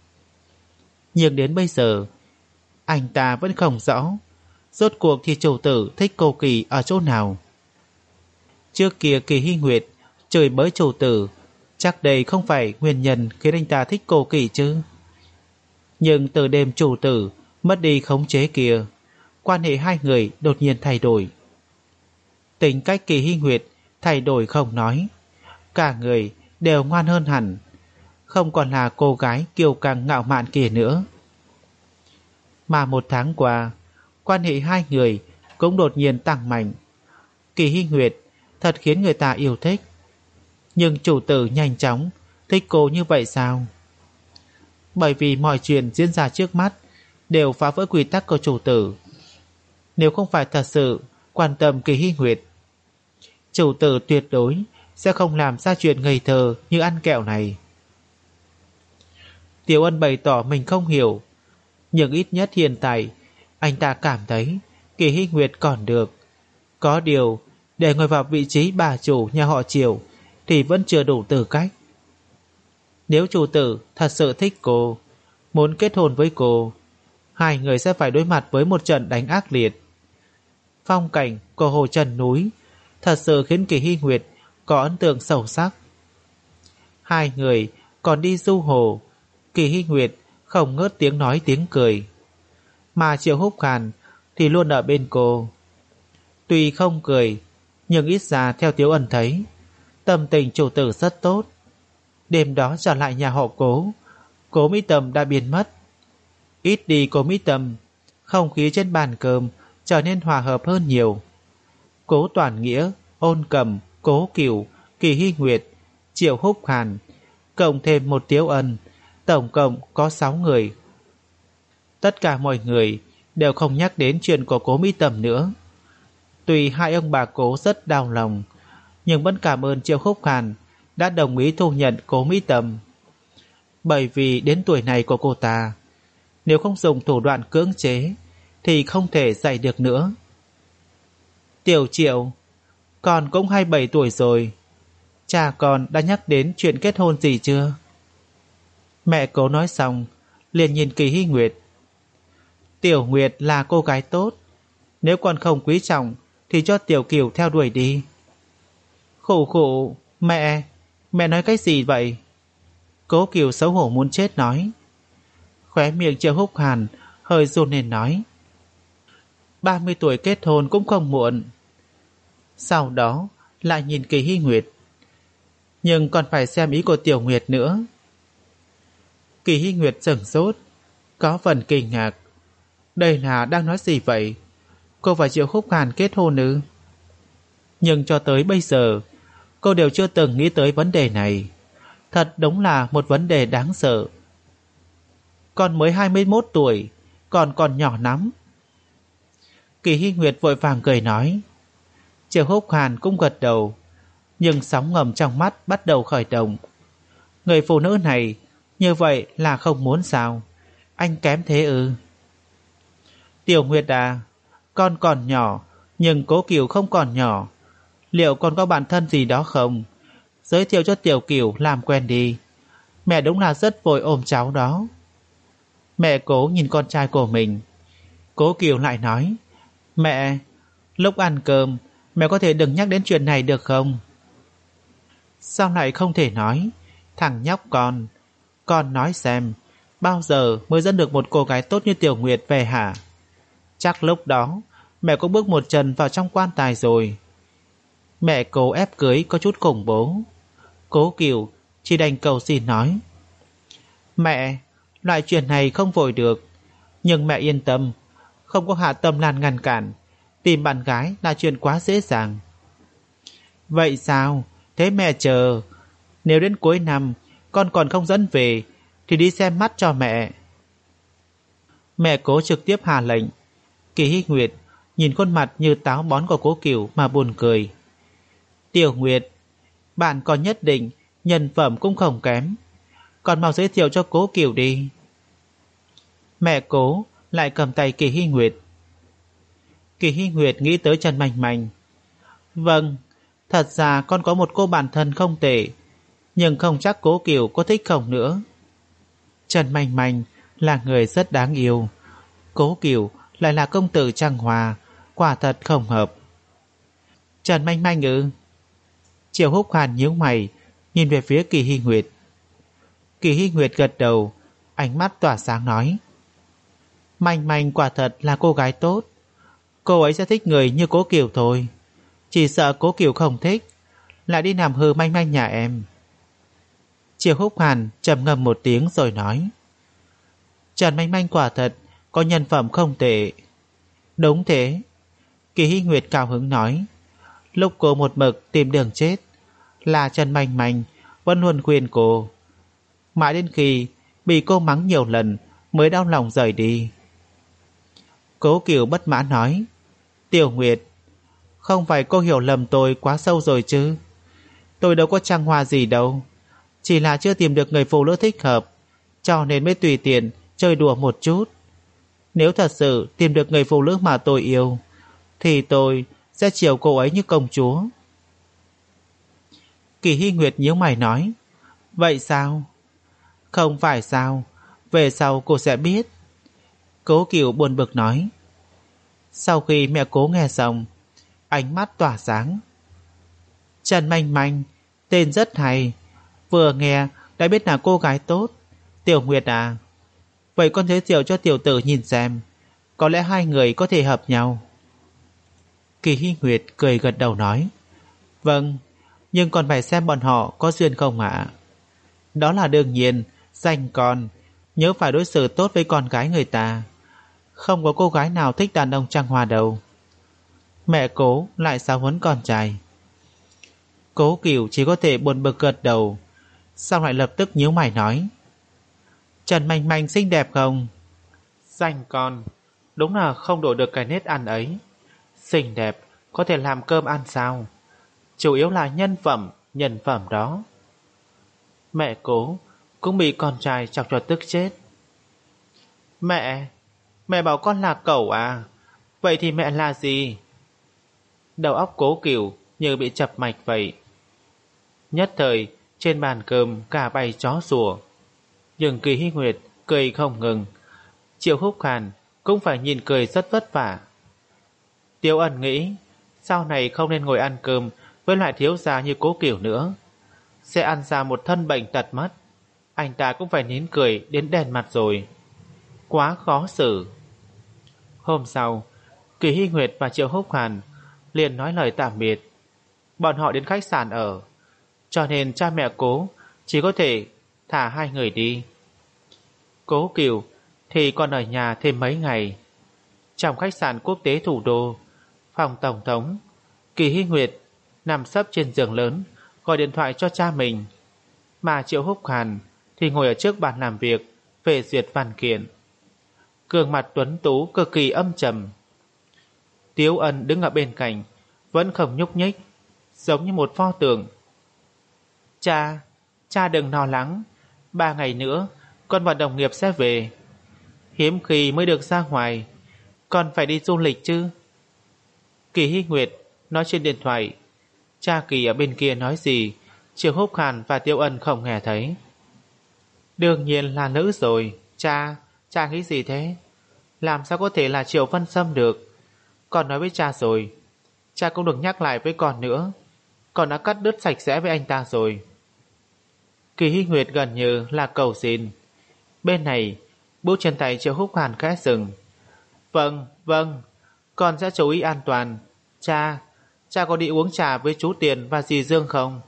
Nhưng đến bây giờ anh ta vẫn không rõ rốt cuộc thì chủ tử thích cô Kỳ ở chỗ nào. Trước kia Kỳ Hy Nguyệt chửi bới chủ tử, chắc đây không phải nguyên nhân khiến anh ta thích cô Kỳ chứ. Nhưng từ đêm chủ tử mất đi khống chế kia, quan hệ hai người đột nhiên thay đổi. Tính cách Kỳ Hy Nguyệt thay đổi không nói, cả người đều ngoan hơn hẳn, không còn là cô gái kiêu căng ngạo mạn kia nữa. Mà một tháng qua, quan hệ hai người cũng đột nhiên tăng mạnh. Kỳ Hy Nguyệt thật khiến người ta yêu thích. Nhưng chủ tử nhanh chóng thích cô như vậy sao? Bởi vì mọi chuyện diễn ra trước mắt đều phá vỡ quy tắc của chủ tử. Nếu không phải thật sự quan tâm Kỳ Hy Nguyệt, chủ tử tuyệt đối sẽ không làm ra chuyện ngây thơ như ăn kẹo này. Tiểu Ân bày tỏ mình không hiểu, nhưng ít nhất hiện tại anh ta cảm thấy Kỳ Hy Nguyệt còn được. Có điều để ngồi vào vị trí bà chủ nhà họ Triệu thì vẫn chưa đủ tư cách. Nếu chủ tử thật sự thích cô, muốn kết hôn với cô, hai người sẽ phải đối mặt với một trận đánh ác liệt. Phong cảnh của hồ Trần núi thật sự khiến Kỳ Hy Nguyệt có ấn tượng sâu sắc. Hai người còn đi du hồ, Kỳ Hy Nguyệt không ngớt tiếng nói tiếng cười, mà Triệu Húc Hàn thì luôn ở bên cô. Tuy không cười, nhưng ít ra theo Tiếu Ân thấy, tâm tình chủ tử rất tốt. Đêm đó trở lại nhà họ Cố, Cố Mỹ Tâm đã biến mất. Ít đi Cố Mỹ Tâm, không khí trên bàn cơm trở nên hòa hợp hơn nhiều. Cố Toàn Nghĩa, Ôn Cầm, Cố Cửu, Kỳ Hy Nguyệt, Triệu Húc Hàn, cộng thêm một Tiếu Ân, tổng cộng có sáu người. Tất cả mọi người đều không nhắc đến chuyện của Cố Mỹ Tâm nữa. Tuy hai ông bà Cố rất đau lòng, nhưng vẫn cảm ơn Triệu Húc Hàn đã đồng ý thu nhận Cố Mỹ Tâm. Bởi vì đến tuổi này của cô ta, nếu không dùng thủ đoạn cưỡng chế thì không thể dạy được nữa. Tiểu Triệu, con cũng hai mươi bảy tuổi rồi, cha con đã nhắc đến chuyện kết hôn gì chưa? Mẹ Cố nói xong liền nhìn Kỳ Hy Nguyệt. Tiểu Nguyệt là cô gái tốt, nếu con không quý trọng thì cho Tiểu Kiều theo đuổi đi. Khụ khụ, mẹ, mẹ nói cái gì vậy? Cố Kiều xấu hổ muốn chết nói. Khóe miệng Triệu Húc Hàn hơi run lên nói, ba mươi tuổi kết hôn cũng không muộn. Sau đó lại nhìn Kỳ Hy Nguyệt, nhưng còn phải xem ý của Tiểu Nguyệt nữa. Kỳ Hy Nguyệt sửng sốt, có phần kinh ngạc. Đây là đang nói gì vậy? Cô và Triệu Húc Hàn kết hôn ư? Nhưng cho tới bây giờ cô đều chưa từng nghĩ tới vấn đề này. Thật đúng là một vấn đề đáng sợ. Con mới hai mươi mốt tuổi, còn còn nhỏ lắm. Kỳ Hy Nguyệt vội vàng cười nói. Triệu Húc Hàn cũng gật đầu, nhưng sóng ngầm trong mắt bắt đầu khởi động. Người phụ nữ này như vậy là không muốn sao? Anh kém thế ư? Tiểu Nguyệt à, con còn nhỏ, nhưng Cố Kiều không còn nhỏ. Liệu con có bạn thân gì đó không? Giới thiệu cho Tiểu Kiều làm quen đi. Mẹ đúng là rất vội ôm cháu đó. Mẹ Cố nhìn con trai của mình. Cố Kiều lại nói, mẹ, lúc ăn cơm mẹ có thể đừng nhắc đến chuyện này được không? Sao lại không thể nói? Thằng nhóc con, con nói xem, bao giờ mới dẫn được một cô gái tốt như Tiểu Nguyệt về hả? Chắc lúc đó mẹ cũng bước một chân vào trong quan tài rồi. Mẹ Cố ép cưới có chút khủng bố. Cố Kiều chỉ đành cầu xin nói, mẹ, loại chuyện này không vội được, nhưng mẹ yên tâm, không có Hạ Tâm Lan ngăn cản, tìm bạn gái là chuyện quá dễ dàng. Vậy sao? Thế mẹ chờ, nếu đến cuối năm con còn không dẫn về thì đi xem mắt cho mẹ. Mẹ Cố trực tiếp hạ lệnh. Kỳ Hy Nguyệt nhìn khuôn mặt như táo bón của Cố Kiều mà buồn cười. Tiểu Nguyệt, bạn còn nhất định nhân phẩm cũng không kém, còn mau giới thiệu cho Cố Kiều đi. Mẹ Cố lại cầm tay Kỳ Hy Nguyệt. Kỳ Hy Nguyệt nghĩ tới Trần Mành Mành. Vâng, thật ra con có một cô bạn thân không tệ, nhưng không chắc Cố Kiều có thích không nữa. Trần Mành Mành là người rất đáng yêu, Cố Kiều lại là công tử trăng hòa, quả thật không hợp. Trần Mành Mành ư? Triệu Húc Hàn nhíu mày, nhìn về phía Kỳ Hy Nguyệt. Kỳ Hy Nguyệt gật đầu, ánh mắt tỏa sáng nói, Mành Mành quả thật là cô gái tốt, cô ấy sẽ thích người như Cố Kiều thôi. Chỉ sợ Cố Kiều không thích, lại đi làm hư Mành Mành nhà em. Triệu Húc Hàn trầm ngâm một tiếng rồi nói, Trần Mành Mành quả thật có nhân phẩm không tệ. Đúng thế, Kỳ Hy Nguyệt cao hứng nói. Lúc cô một mực tìm đường chết, là Trần Mành Mành vẫn luôn khuyên cô, mãi đến khi bị cô mắng nhiều lần mới đau lòng rời đi. Cố Kiều bất mãn nói, Tiểu Nguyệt, không phải cô hiểu lầm tôi quá sâu rồi chứ? Tôi đâu có trăng hoa gì đâu, chỉ là chưa tìm được người phụ nữ thích hợp, cho nên mới tùy tiện chơi đùa một chút. Nếu thật sự tìm được người phụ nữ mà tôi yêu, thì tôi sẽ chiều cô ấy như công chúa. Kỳ Hy Nguyệt nhíu mày nói, vậy sao? Không phải sao? Về sau cô sẽ biết. Cố Cửu buồn bực nói. Sau khi mẹ Cố nghe xong, ánh mắt tỏa sáng. Trần Manh Manh, tên rất hay, vừa nghe đã biết là cô gái tốt. Tiểu Nguyệt à, vậy con giới thiệu cho tiểu tử nhìn xem, có lẽ hai người có thể hợp nhau. Kỳ Hy Nguyệt cười gật đầu nói. Vâng, nhưng còn phải xem bọn họ có duyên không ạ. Đó là đương nhiên. Danh con, nhớ phải đối xử tốt với con gái người ta. Không có cô gái nào thích đàn ông trăng hoa đâu. Mẹ Cố lại giáo huấn con trai. Cố Cửu chỉ có thể buồn bực gật đầu, xong lại lập tức nhíu mày nói. Trần Manh Manh xinh đẹp không? Danh con, đúng là không đổi được cái nết ăn ấy. Xinh đẹp có thể làm cơm ăn sao? Chủ yếu là nhân phẩm, nhân phẩm đó. Mẹ Cố cũng bị con trai chọc cho tức chết. Mẹ, mẹ bảo con là cẩu à? Vậy thì mẹ là gì? Đầu óc Cố Cửu như bị chập mạch vậy. Nhất thời trên bàn cơm cả bầy chó sủa. Nhưng Kỳ Hy Nguyệt cười không ngừng. Triệu Húc Hàn cũng phải nhìn cười rất vất vả. Tiêu Ân nghĩ sau này không nên ngồi ăn cơm với loại thiếu gia như Cố Cửu nữa, sẽ ăn ra một thân bệnh tật mất. Anh ta cũng phải nín cười đến đen mặt rồi. Quá khó xử. Hôm sau, Kỳ Hy Nguyệt và Triệu Húc Hàn liền nói lời tạm biệt. Bọn họ đến khách sạn ở, cho nên cha mẹ Cố chỉ có thể thả hai người đi. Cố Cửu thì còn ở nhà thêm mấy ngày. Trong khách sạn quốc tế thủ đô, phòng tổng thống, Kỳ Hy Nguyệt nằm sấp trên giường lớn gọi điện thoại cho cha mình, mà Triệu Húc Hàn thì ngồi ở trước bàn làm việc phê duyệt văn kiện. Gương mặt tuấn tú cực kỳ âm trầm. Tiếu Ân đứng ở bên cạnh vẫn không nhúc nhích, giống như một pho tượng. Cha, cha đừng lo lắng, ba ngày nữa con và đồng nghiệp sẽ về. Hiếm khi mới được ra ngoài, con phải đi du lịch chứ. Kỳ Hy Nguyệt nói trên điện thoại. Cha Kỳ ở bên kia nói gì Triệu Húc Hàn và Tiêu Ân không nghe thấy. Đương nhiên là nữ rồi. Cha, cha nghĩ gì thế? Làm sao có thể là Triệu Vân Sâm được? Con nói với cha rồi, cha cũng đừng nhắc lại với con nữa. Con đã cắt đứt sạch sẽ với anh ta rồi. Kỳ Hy Nguyệt gần như là cầu xin. Bên này bước trên tay Triệu Húc Hàn khẽ dừng. Vâng, vâng, con sẽ chú ý an toàn. Cha, cha có đi uống trà với chú Tiền và dì Dương không?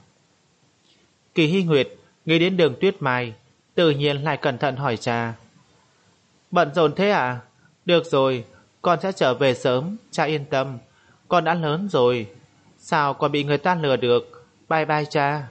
Kỳ Hy Nguyệt nghĩ đến Đường Tuyết Mai, tự nhiên lại cẩn thận hỏi cha. Bận rộn thế à? Được rồi, con sẽ trở về sớm, cha yên tâm. Con đã lớn rồi, sao còn bị người ta lừa được? Bye bye cha.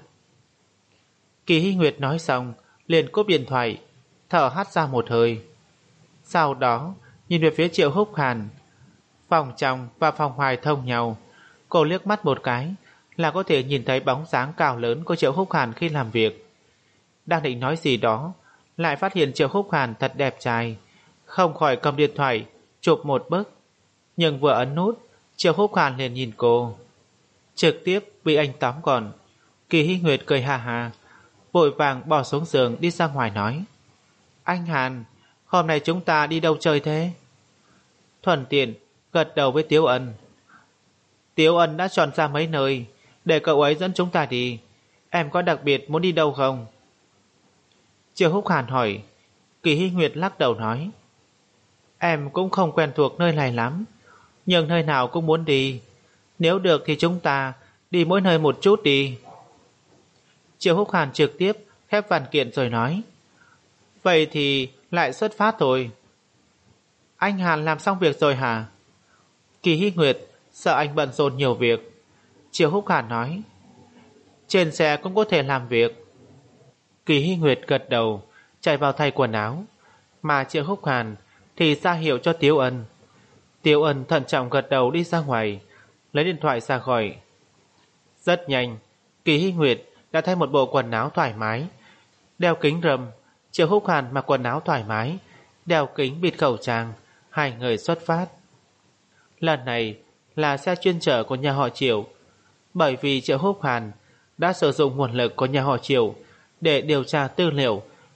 Kỳ Hy Nguyệt nói xong liền cúp điện thoại, thở hắt ra một hơi. Sau đó nhìn về phía Triệu Húc Hàn. Phòng trong và phòng ngoài thông nhau. Cô liếc mắt một cái là có thể nhìn thấy bóng dáng cao lớn của Triệu Húc Hàn khi làm việc. Đang định nói gì đó, lại phát hiện Triệu Húc Hàn thật đẹp trai, không khỏi cầm điện thoại chụp một bức. Nhưng vừa ấn nút, Triệu Húc Hàn liền nhìn cô, trực tiếp bị anh tóm gọn. Kỳ Hy Nguyệt cười hà hà, vội vàng bỏ xuống giường đi ra ngoài nói. Anh Hàn, hôm nay chúng ta đi đâu chơi thế? Thuận tiện gật đầu với Tiếu Ân. Tiếu Ân đã chọn ra mấy nơi để cậu ấy dẫn chúng ta đi. Em có đặc biệt muốn đi đâu không? Triệu Húc Hàn hỏi. Kỳ Hy Nguyệt lắc đầu nói. Em cũng không quen thuộc nơi này lắm, nhưng nơi nào cũng muốn đi. Nếu được thì chúng ta đi mỗi nơi một chút đi. Triệu Húc Hàn trực tiếp khép văn kiện rồi nói. Vậy thì lại xuất phát thôi. Anh Hàn làm xong việc rồi hả? Kỳ Hy Nguyệt sợ anh bận rộn nhiều việc. Triệu Húc Hàn nói. Trên xe cũng có thể làm việc. Kỳ Hy Nguyệt gật đầu, chạy vào thay quần áo, mà Triệu Húc Hàn thì ra hiệu cho Tiếu Ân. Tiếu Ân thận trọng gật đầu đi ra ngoài, lấy điện thoại ra gọi. Rất nhanh, Kỳ Hy Nguyệt đã thay một bộ quần áo thoải mái, đeo kính râm. Triệu Húc Hàn mặc quần áo thoải mái, đeo kính bịt khẩu trang. Hai người xuất phát. Lần này là xe chuyên chở của nhà họ Triệu, bởi vì Triệu Húc Hàn đã sử dụng nguồn lực của nhà họ Triệu để điều tra tư liệu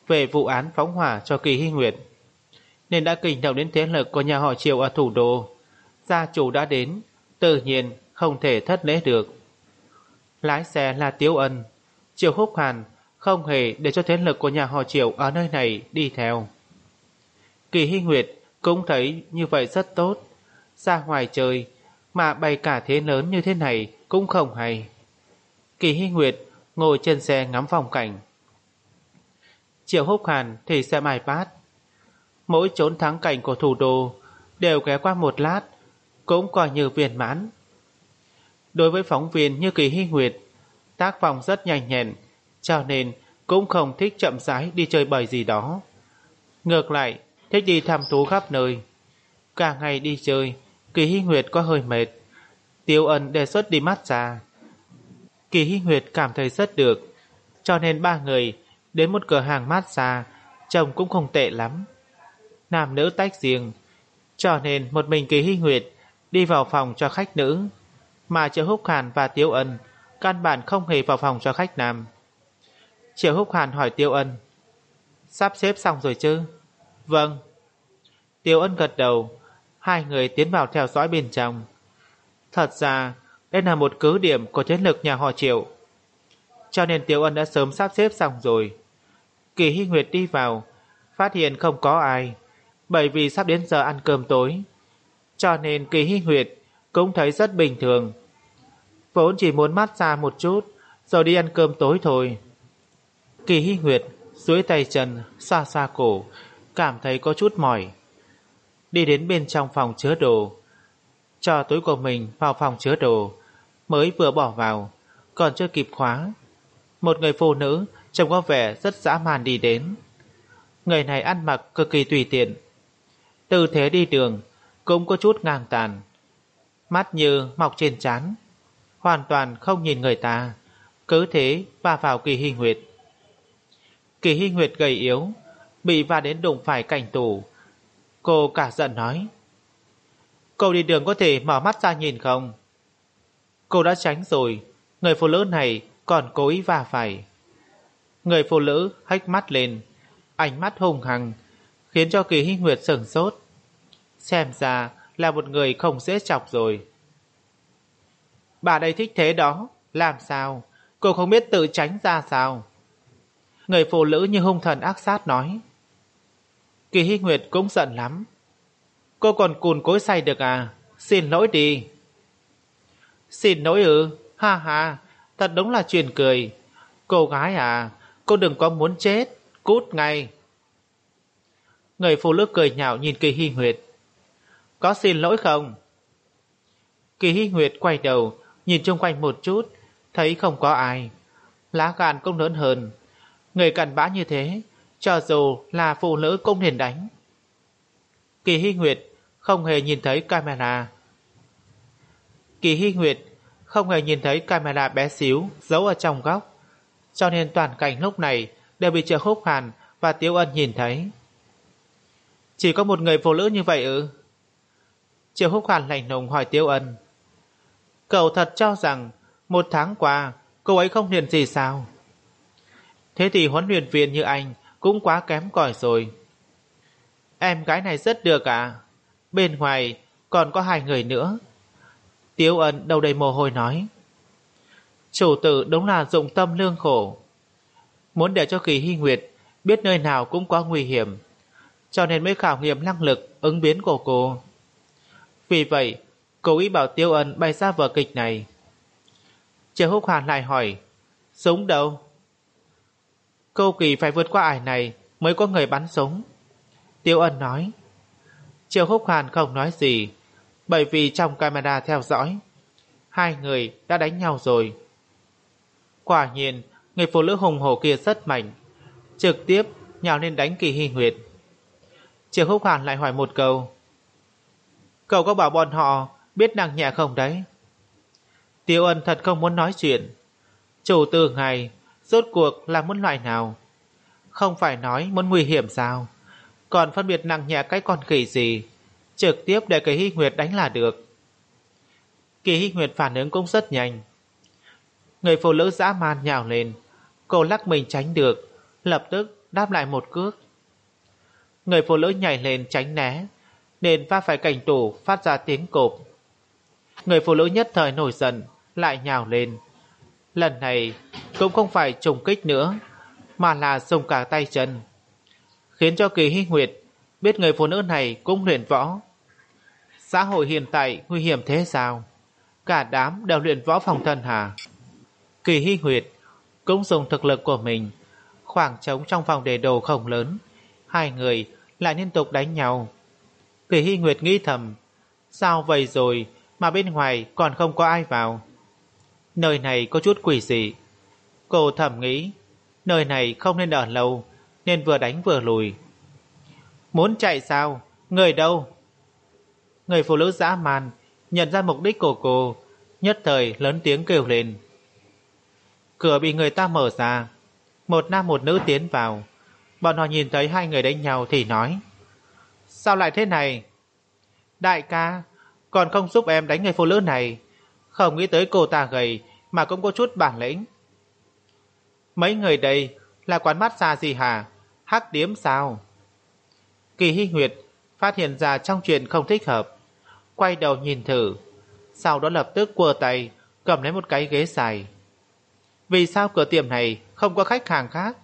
về vụ án phóng hỏa cho Kỳ Hy Nguyệt, nên đã kinh động đến thế lực của nhà họ Triệu ở thủ đô. Gia chủ đã đến, tự nhiên không thể thất lễ được. Lái xe là Tiếu Ân. Triệu Húc Hàn không hề để cho thế lực của nhà họ Triệu ở nơi này đi theo. Kỳ Hy Nguyệt cũng thấy như vậy rất tốt. Ra ngoài chơi mà bày cả thế lớn như thế này cũng không hay. Kỳ Hy Nguyệt ngồi trên xe ngắm phong cảnh. Triệu Húc Hàn thì xem iPad. Mỗi chốn thắng cảnh của thủ đô đều ghé qua một lát, cũng coi như viên mãn. Đối với phóng viên như Kỳ Hy Nguyệt, tác phong rất nhanh nhẹn, cho nên cũng không thích chậm rãi đi chơi bời gì đó. Ngược lại, thích đi thăm thú khắp nơi. Cả ngày đi chơi, Kỳ Hy Nguyệt có hơi mệt. Tiếu Ân đề xuất đi massage. Kỳ Hy Nguyệt cảm thấy rất được, cho nên ba người đến một cửa hàng massage, trông cũng không tệ lắm. Nam nữ tách riêng, cho nên một mình Kỳ Hy Nguyệt đi vào phòng cho khách nữ, mà Triệu Húc Hàn và Tiếu Ân căn bản không hề vào phòng cho khách nam. Triệu Húc Hàn hỏi Tiếu Ân: sắp xếp xong rồi chứ? Vâng. Tiếu Ân gật đầu. Hai người tiến vào theo dõi bên trong. Thật ra đây là một cứ điểm của thế lực nhà họ Triệu, cho nên Tiếu Ân đã sớm sắp xếp xong rồi. Kỳ Hy Nguyệt đi vào, phát hiện không có ai, bởi vì sắp đến giờ ăn cơm tối, cho nên Kỳ Hy Nguyệt cũng thấy rất bình thường. Vốn chỉ muốn massage một chút rồi đi ăn cơm tối thôi. Kỳ Hy Nguyệt duỗi tay chân, xoa xoa cổ, cảm thấy có chút mỏi. Đi đến bên trong phòng chứa đồ, cho túi của mình vào phòng chứa đồ, mới vừa bỏ vào, còn chưa kịp khóa, một người phụ nữ trông có vẻ rất dã man đi đến. Người này ăn mặc cực kỳ tùy tiện, tư thế đi đường cũng có chút ngang tàn, mắt như mọc trên trán, hoàn toàn không nhìn người ta, cứ thế va vào Kỳ Hy Nguyệt. Kỳ Hy Nguyệt gầy yếu, bị va đến đụng phải cảnh tủ. Cô cả giận nói: cậu đi đường có thể mở mắt ra nhìn không? Cô đã tránh rồi, người phụ nữ này còn cố ý va phải. Người phụ nữ hếch mắt lên, ánh mắt hung hăng, khiến cho Kỳ Hy Nguyệt sửng sốt. Xem ra là một người không dễ chọc rồi. Bà đây thích thế đó, làm sao? Cô không biết tự tránh ra sao? Người phụ nữ như hung thần ác sát nói. Kỳ Hy Nguyệt cũng giận lắm. Cô còn cùn cối say được à? Xin lỗi đi. Xin lỗi ư? Ha ha, thật đúng là chuyện cười. Cô gái à, cô đừng có muốn chết, cút ngay. Người phụ nữ cười nhạo nhìn Kỳ Hy Nguyệt. Có xin lỗi không? Kỳ Hy Nguyệt quay đầu, nhìn chung quanh một chút, thấy không có ai. Lá gan cũng lớn hơn. Người cặn bã như thế, cho dù là phụ nữ cũng nên đánh. Kỳ Hy Nguyệt không hề nhìn thấy camera. Kỳ Hy Nguyệt không hề nhìn thấy camera bé xíu giấu ở trong góc, cho nên toàn cảnh lúc này đều bị Triệu Húc Hàn và Tiếu Ân nhìn thấy. Chỉ có một người phụ nữ như vậy ư? Triệu Húc Hàn lạnh lùng hỏi Tiếu Ân. Cậu thật cho rằng một tháng qua cô ấy không liền gì sao? Thế thì huấn luyện viên như anh cũng quá kém cỏi rồi. Em gái này rất được à? Bên ngoài còn có hai người nữa. Tiếu Ân đầu đầy mồ hôi nói. Chủ tử đúng là dụng tâm lương khổ, muốn để cho Kỳ Hy Nguyệt biết nơi nào cũng có nguy hiểm, cho nên mới khảo nghiệm năng lực ứng biến của cô. Vì vậy cố ý bảo Tiếu Ân bày ra vở kịch này. Triệu Húc Hàn lại hỏi, súng đâu? Cô Kỳ phải vượt qua ải này mới có người bắn súng. Tiếu Ân nói. Triệu Húc Hàn không nói gì, bởi vì trong camera theo dõi hai người đã đánh nhau rồi. Quả nhiên người phụ nữ hùng hổ kia rất mạnh, trực tiếp nhào lên đánh Kỳ Hy Nguyệt. Triệu Húc Hàn lại hỏi một câu, cậu có bảo bọn họ biết nặng nhẹ không đấy? Tiếu Ân thật không muốn nói chuyện. Chủ tử ngài rốt cuộc là muốn loại nào? Không phải nói muốn nguy hiểm sao? Còn phân biệt nặng nhẹ cái con khỉ gì? Trực tiếp để Kỳ Hy Nguyệt đánh là được. Kỳ Hy Nguyệt phản ứng cũng rất nhanh. Người phụ nữ dã man nhào lên, cô lắc mình tránh được, lập tức đáp lại một cước. Người phụ nữ nhảy lên tránh né, nên va phải cảnh tủ phát ra tiếng cộp. Người phụ nữ nhất thời nổi giận, lại nhào lên. Lần này cũng không phải trùng kích nữa, mà là dùng cả tay chân, khiến cho Kỳ Hy Nguyệt biết người phụ nữ này cũng luyện võ. Xã hội hiện tại nguy hiểm thế sao? Cả đám đều luyện võ phòng thân hả? Kỳ Hy Nguyệt cũng dùng thực lực của mình, khoảng trống trong phòng để đồ không lớn, hai người lại liên tục đánh nhau. Kỳ Hy Nguyệt nghĩ thầm, sao vậy rồi mà bên ngoài còn không có ai vào? Nơi này có chút quỷ dị. Cô thầm nghĩ, nơi này không nên ở lâu, nên vừa đánh vừa lùi. Muốn chạy sao? Người đâu? Người phụ nữ dã man nhận ra mục đích của cô, nhất thời lớn tiếng kêu lên. Cửa bị người ta mở ra, một nam một nữ tiến vào. Bọn họ nhìn thấy hai người đánh nhau thì nói, sao lại thế này? Đại ca, còn không giúp em đánh người phụ nữ này. Không nghĩ tới cô ta gầy mà cũng có chút bản lĩnh. Mấy người đây là quán massage gì hả? Hắc điếm sao? Kỳ Hy Nguyệt phát hiện ra trong chuyện không thích hợp, quay đầu nhìn thử, sau đó lập tức quơ tay cầm lấy một cái ghế dài. Vì sao cửa tiệm này không có khách hàng khác?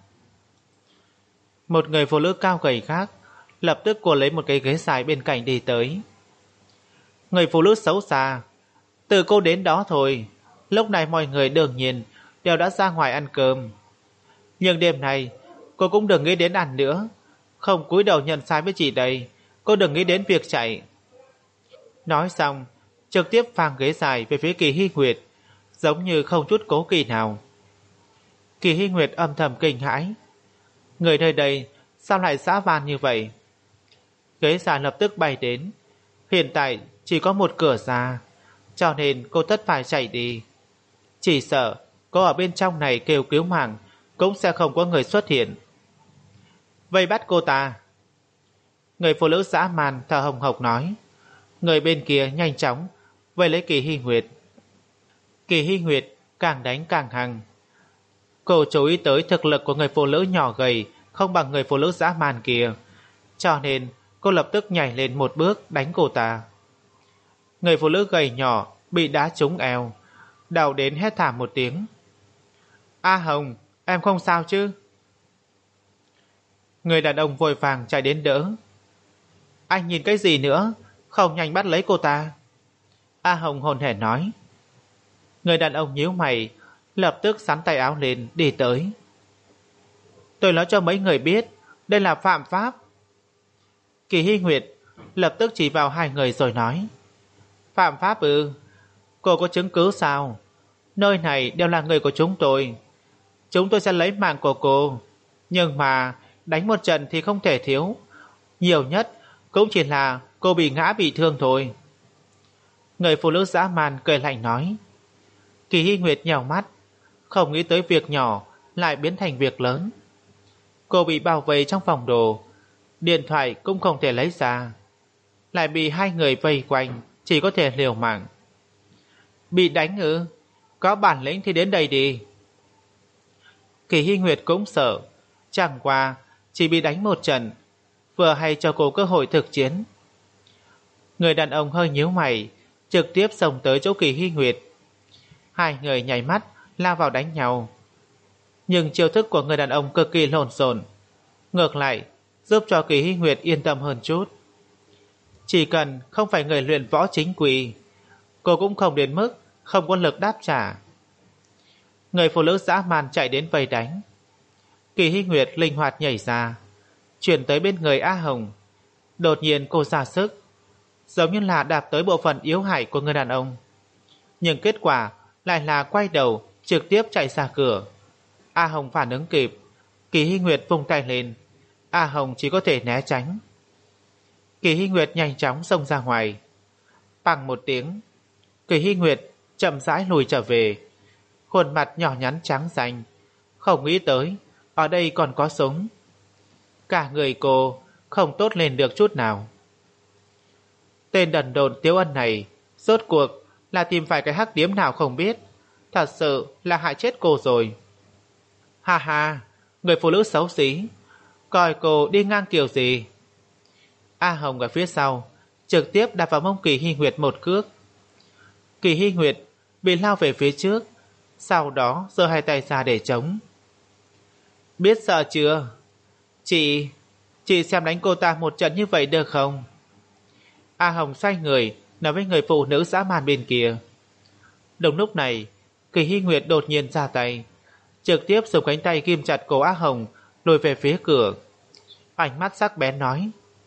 Một người phụ nữ cao gầy khác lập tức cô lấy một cái ghế dài bên cạnh đi tới. Người phụ nữ xấu xa, từ cô đến đó thôi. Lúc này mọi người đương nhiên đều đã ra ngoài ăn cơm. Nhưng đêm này cô cũng đừng nghĩ đến ăn nữa. Không cúi đầu nhận sai với chị đây, cô đừng nghĩ đến việc chạy. Nói xong trực tiếp phang ghế dài về phía Kỳ Hy Nguyệt, giống như không chút cố kỵ nào. Kỳ Hy Nguyệt âm thầm kinh hãi, người nơi đây sao lại dã man như vậy? Ghế dài lập tức bay đến. Hiện tại chỉ có một cửa ra, cho nên cô tất phải chạy đi. Chỉ sợ cô ở bên trong này kêu cứu mạng cũng sẽ không có người xuất hiện. Vây bắt cô ta. Người phụ nữ dã man thở hồng hộc nói. Người bên kia nhanh chóng vây lấy Kỳ Hy Nguyệt. Kỳ Hy Nguyệt càng đánh càng hăng. Cô chú ý tới thực lực của người phụ nữ nhỏ gầy không bằng người phụ nữ dã man kia, cho nên cô lập tức nhảy lên một bước đánh cô ta. Người phụ nữ gầy nhỏ bị đá trúng eo, đau đến hét thảm một tiếng. A Hồng, em không sao chứ? Người đàn ông vội vàng chạy đến đỡ. Anh nhìn cái gì nữa, không nhanh bắt lấy cô ta. A Hồng hồn hển nói. Người đàn ông nhíu mày, lập tức xắn tay áo lên đi tới. Tôi nói cho mấy người biết, đây là phạm pháp. Kỳ Hy Nguyệt lập tức chỉ vào hai người rồi nói. Phạm pháp ư? Cô có chứng cứ sao? Nơi này đều là người của chúng tôi. Chúng tôi sẽ lấy mạng của cô. Nhưng mà đánh một trận thì không thể thiếu. Nhiều nhất cũng chỉ là cô bị ngã bị thương thôi. Người phụ nữ dã man cười lạnh nói. Kỳ Hy Nguyệt nhào mắt, không nghĩ tới việc nhỏ lại biến thành việc lớn. Cô bị bao vây trong phòng đồ, điện thoại cũng không thể lấy ra, lại bị hai người vây quanh, chỉ có thể liều mạng. Bị đánh ư? Có bản lĩnh thì đến đây đi. Kỳ Hy Nguyệt cũng sợ, chẳng qua chỉ bị đánh một trận, vừa hay cho cô cơ hội thực chiến. Người đàn ông hơi nhíu mày, trực tiếp xông tới chỗ Kỳ Hy Nguyệt. Hai người nhảy mắt lao vào đánh nhau. Nhưng chiêu thức của người đàn ông cực kỳ lộn xộn, ngược lại giúp cho Kỳ Hy Nguyệt yên tâm hơn chút. Chỉ cần không phải người luyện võ chính quy, cô cũng không đến mức không có lực đáp trả. Người phụ nữ dã man chạy đến vây đánh. Kỳ Hy Nguyệt linh hoạt nhảy ra, chuyển tới bên người A Hồng. Đột nhiên cô ra sức, giống như là đạp tới bộ phận yếu hại của người đàn ông. Nhưng kết quả lại là quay đầu trực tiếp chạy ra cửa. A Hồng phản ứng kịp, Kỳ Hy Nguyệt vung tay lên, A Hồng chỉ có thể né tránh. Kỳ Hy Nguyệt nhanh chóng xông ra ngoài. Bằng một tiếng, Kỳ Hy Nguyệt chậm rãi lùi trở về, khuôn mặt nhỏ nhắn trắng xanh, không nghĩ tới ở đây còn có súng. Cả người cô không tốt lên được chút nào. Tên đần độn Tiếu Ân này rốt cuộc là tìm phải cái hắc điếm nào không biết, thật sự là hại chết cô rồi. Ha ha, người phụ nữ xấu xí, Coi cô đi ngang kiểu gì. A Hồng ở phía sau trực tiếp đạp vào mông Kỳ Hy Nguyệt một cước. Kỳ Hy Nguyệt bị lao về phía trước, sau đó giơ hai tay ra để chống. Biết sợ chưa? Chị, chị xem đánh cô ta một trận như vậy được không? A Hồng xoay người nói với người phụ nữ dã man bên kia. Đồng lúc này, Kỳ Hy Nguyệt đột nhiên ra tay, trực tiếp dùng cánh tay ghim chặt cổ A Hồng, lùi về phía cửa. Ánh mắt sắc bén nói: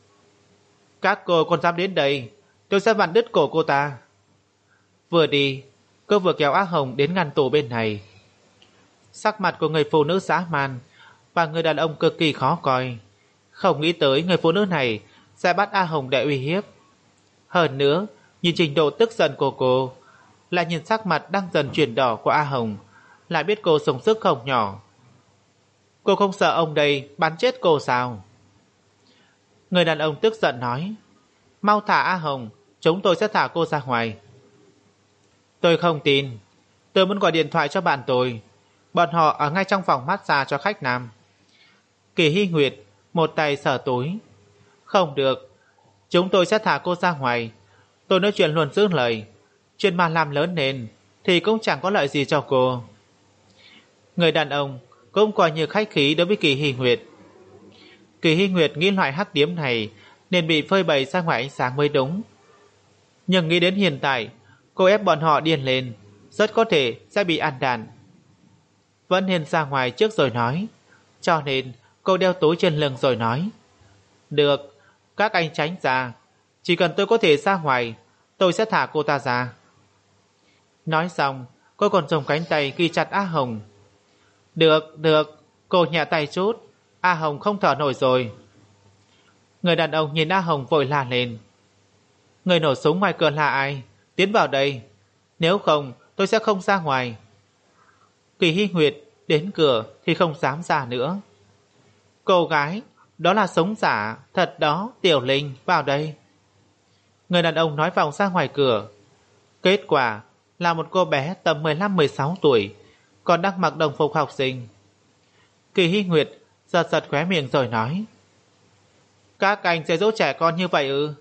Các cô còn dám đến đây, tôi sẽ vặn đứt cổ cô ta. Vừa đi, cô vừa kéo A Hồng đến ngăn tủ bên này. Sắc mặt của người phụ nữ dã man và người đàn ông cực kỳ khó coi. Không nghĩ tới người phụ nữ này sẽ bắt A Hồng để uy hiếp. Hơn nữa, nhìn trình độ tức giận của cô, lại nhìn sắc mặt đang dần chuyển đỏ của A Hồng, lại biết cô sống sức không nhỏ. Cô không sợ ông đây bắn chết cô sao? Người đàn ông tức giận nói: Mau thả A Hồng, chúng tôi sẽ thả cô ra ngoài. Tôi không tin. Tôi muốn gọi điện thoại cho bạn tôi. Bọn họ ở ngay trong phòng massage cho khách nam. Kỳ Hy Nguyệt một tay sờ túi. Không được, chúng tôi sẽ thả cô ra ngoài. Tôi nói chuyện luôn giữ lời. Chuyện mà làm lớn lên thì cũng chẳng có lợi gì cho cô. Người đàn ông cũng coi như khách khí đối với Kỳ Hy Nguyệt. Kỳ Hy Nguyệt nghĩ loại hắc điếm này nên bị phơi bày ra ngoài ánh sáng mới đúng. Nhưng nghĩ đến hiện tại, cô ép bọn họ điên lên, rất có thể sẽ bị ăn đàn. Vẫn nên ra ngoài trước rồi nói. Cho nên cô đeo túi trên lưng rồi nói: Được, các anh tránh ra. Chỉ cần tôi có thể ra ngoài, tôi sẽ thả cô ta ra. Nói xong, cô còn dùng cánh tay ghi chặt A Hồng. Được, được, cô nhẹ tay chút. A Hồng không thở nổi rồi. Người đàn ông nhìn A Hồng vội la lên: Người nổ súng ngoài cửa là ai? Tiến vào đây. Nếu không, tôi sẽ không ra ngoài. Kỳ Hy Nguyệt đến cửa thì không dám ra nữa. Cô gái, đó là sống giả, thật đó, Tiểu Linh, vào đây. Người đàn ông nói vòng ra ngoài cửa. Kết quả là một cô bé tầm mười lăm mười sáu tuổi, còn đang mặc đồng phục học sinh. Kỳ Hy Nguyệt giật giật khóe miệng rồi nói: Các anh sẽ dỗ trẻ con như vậy ư?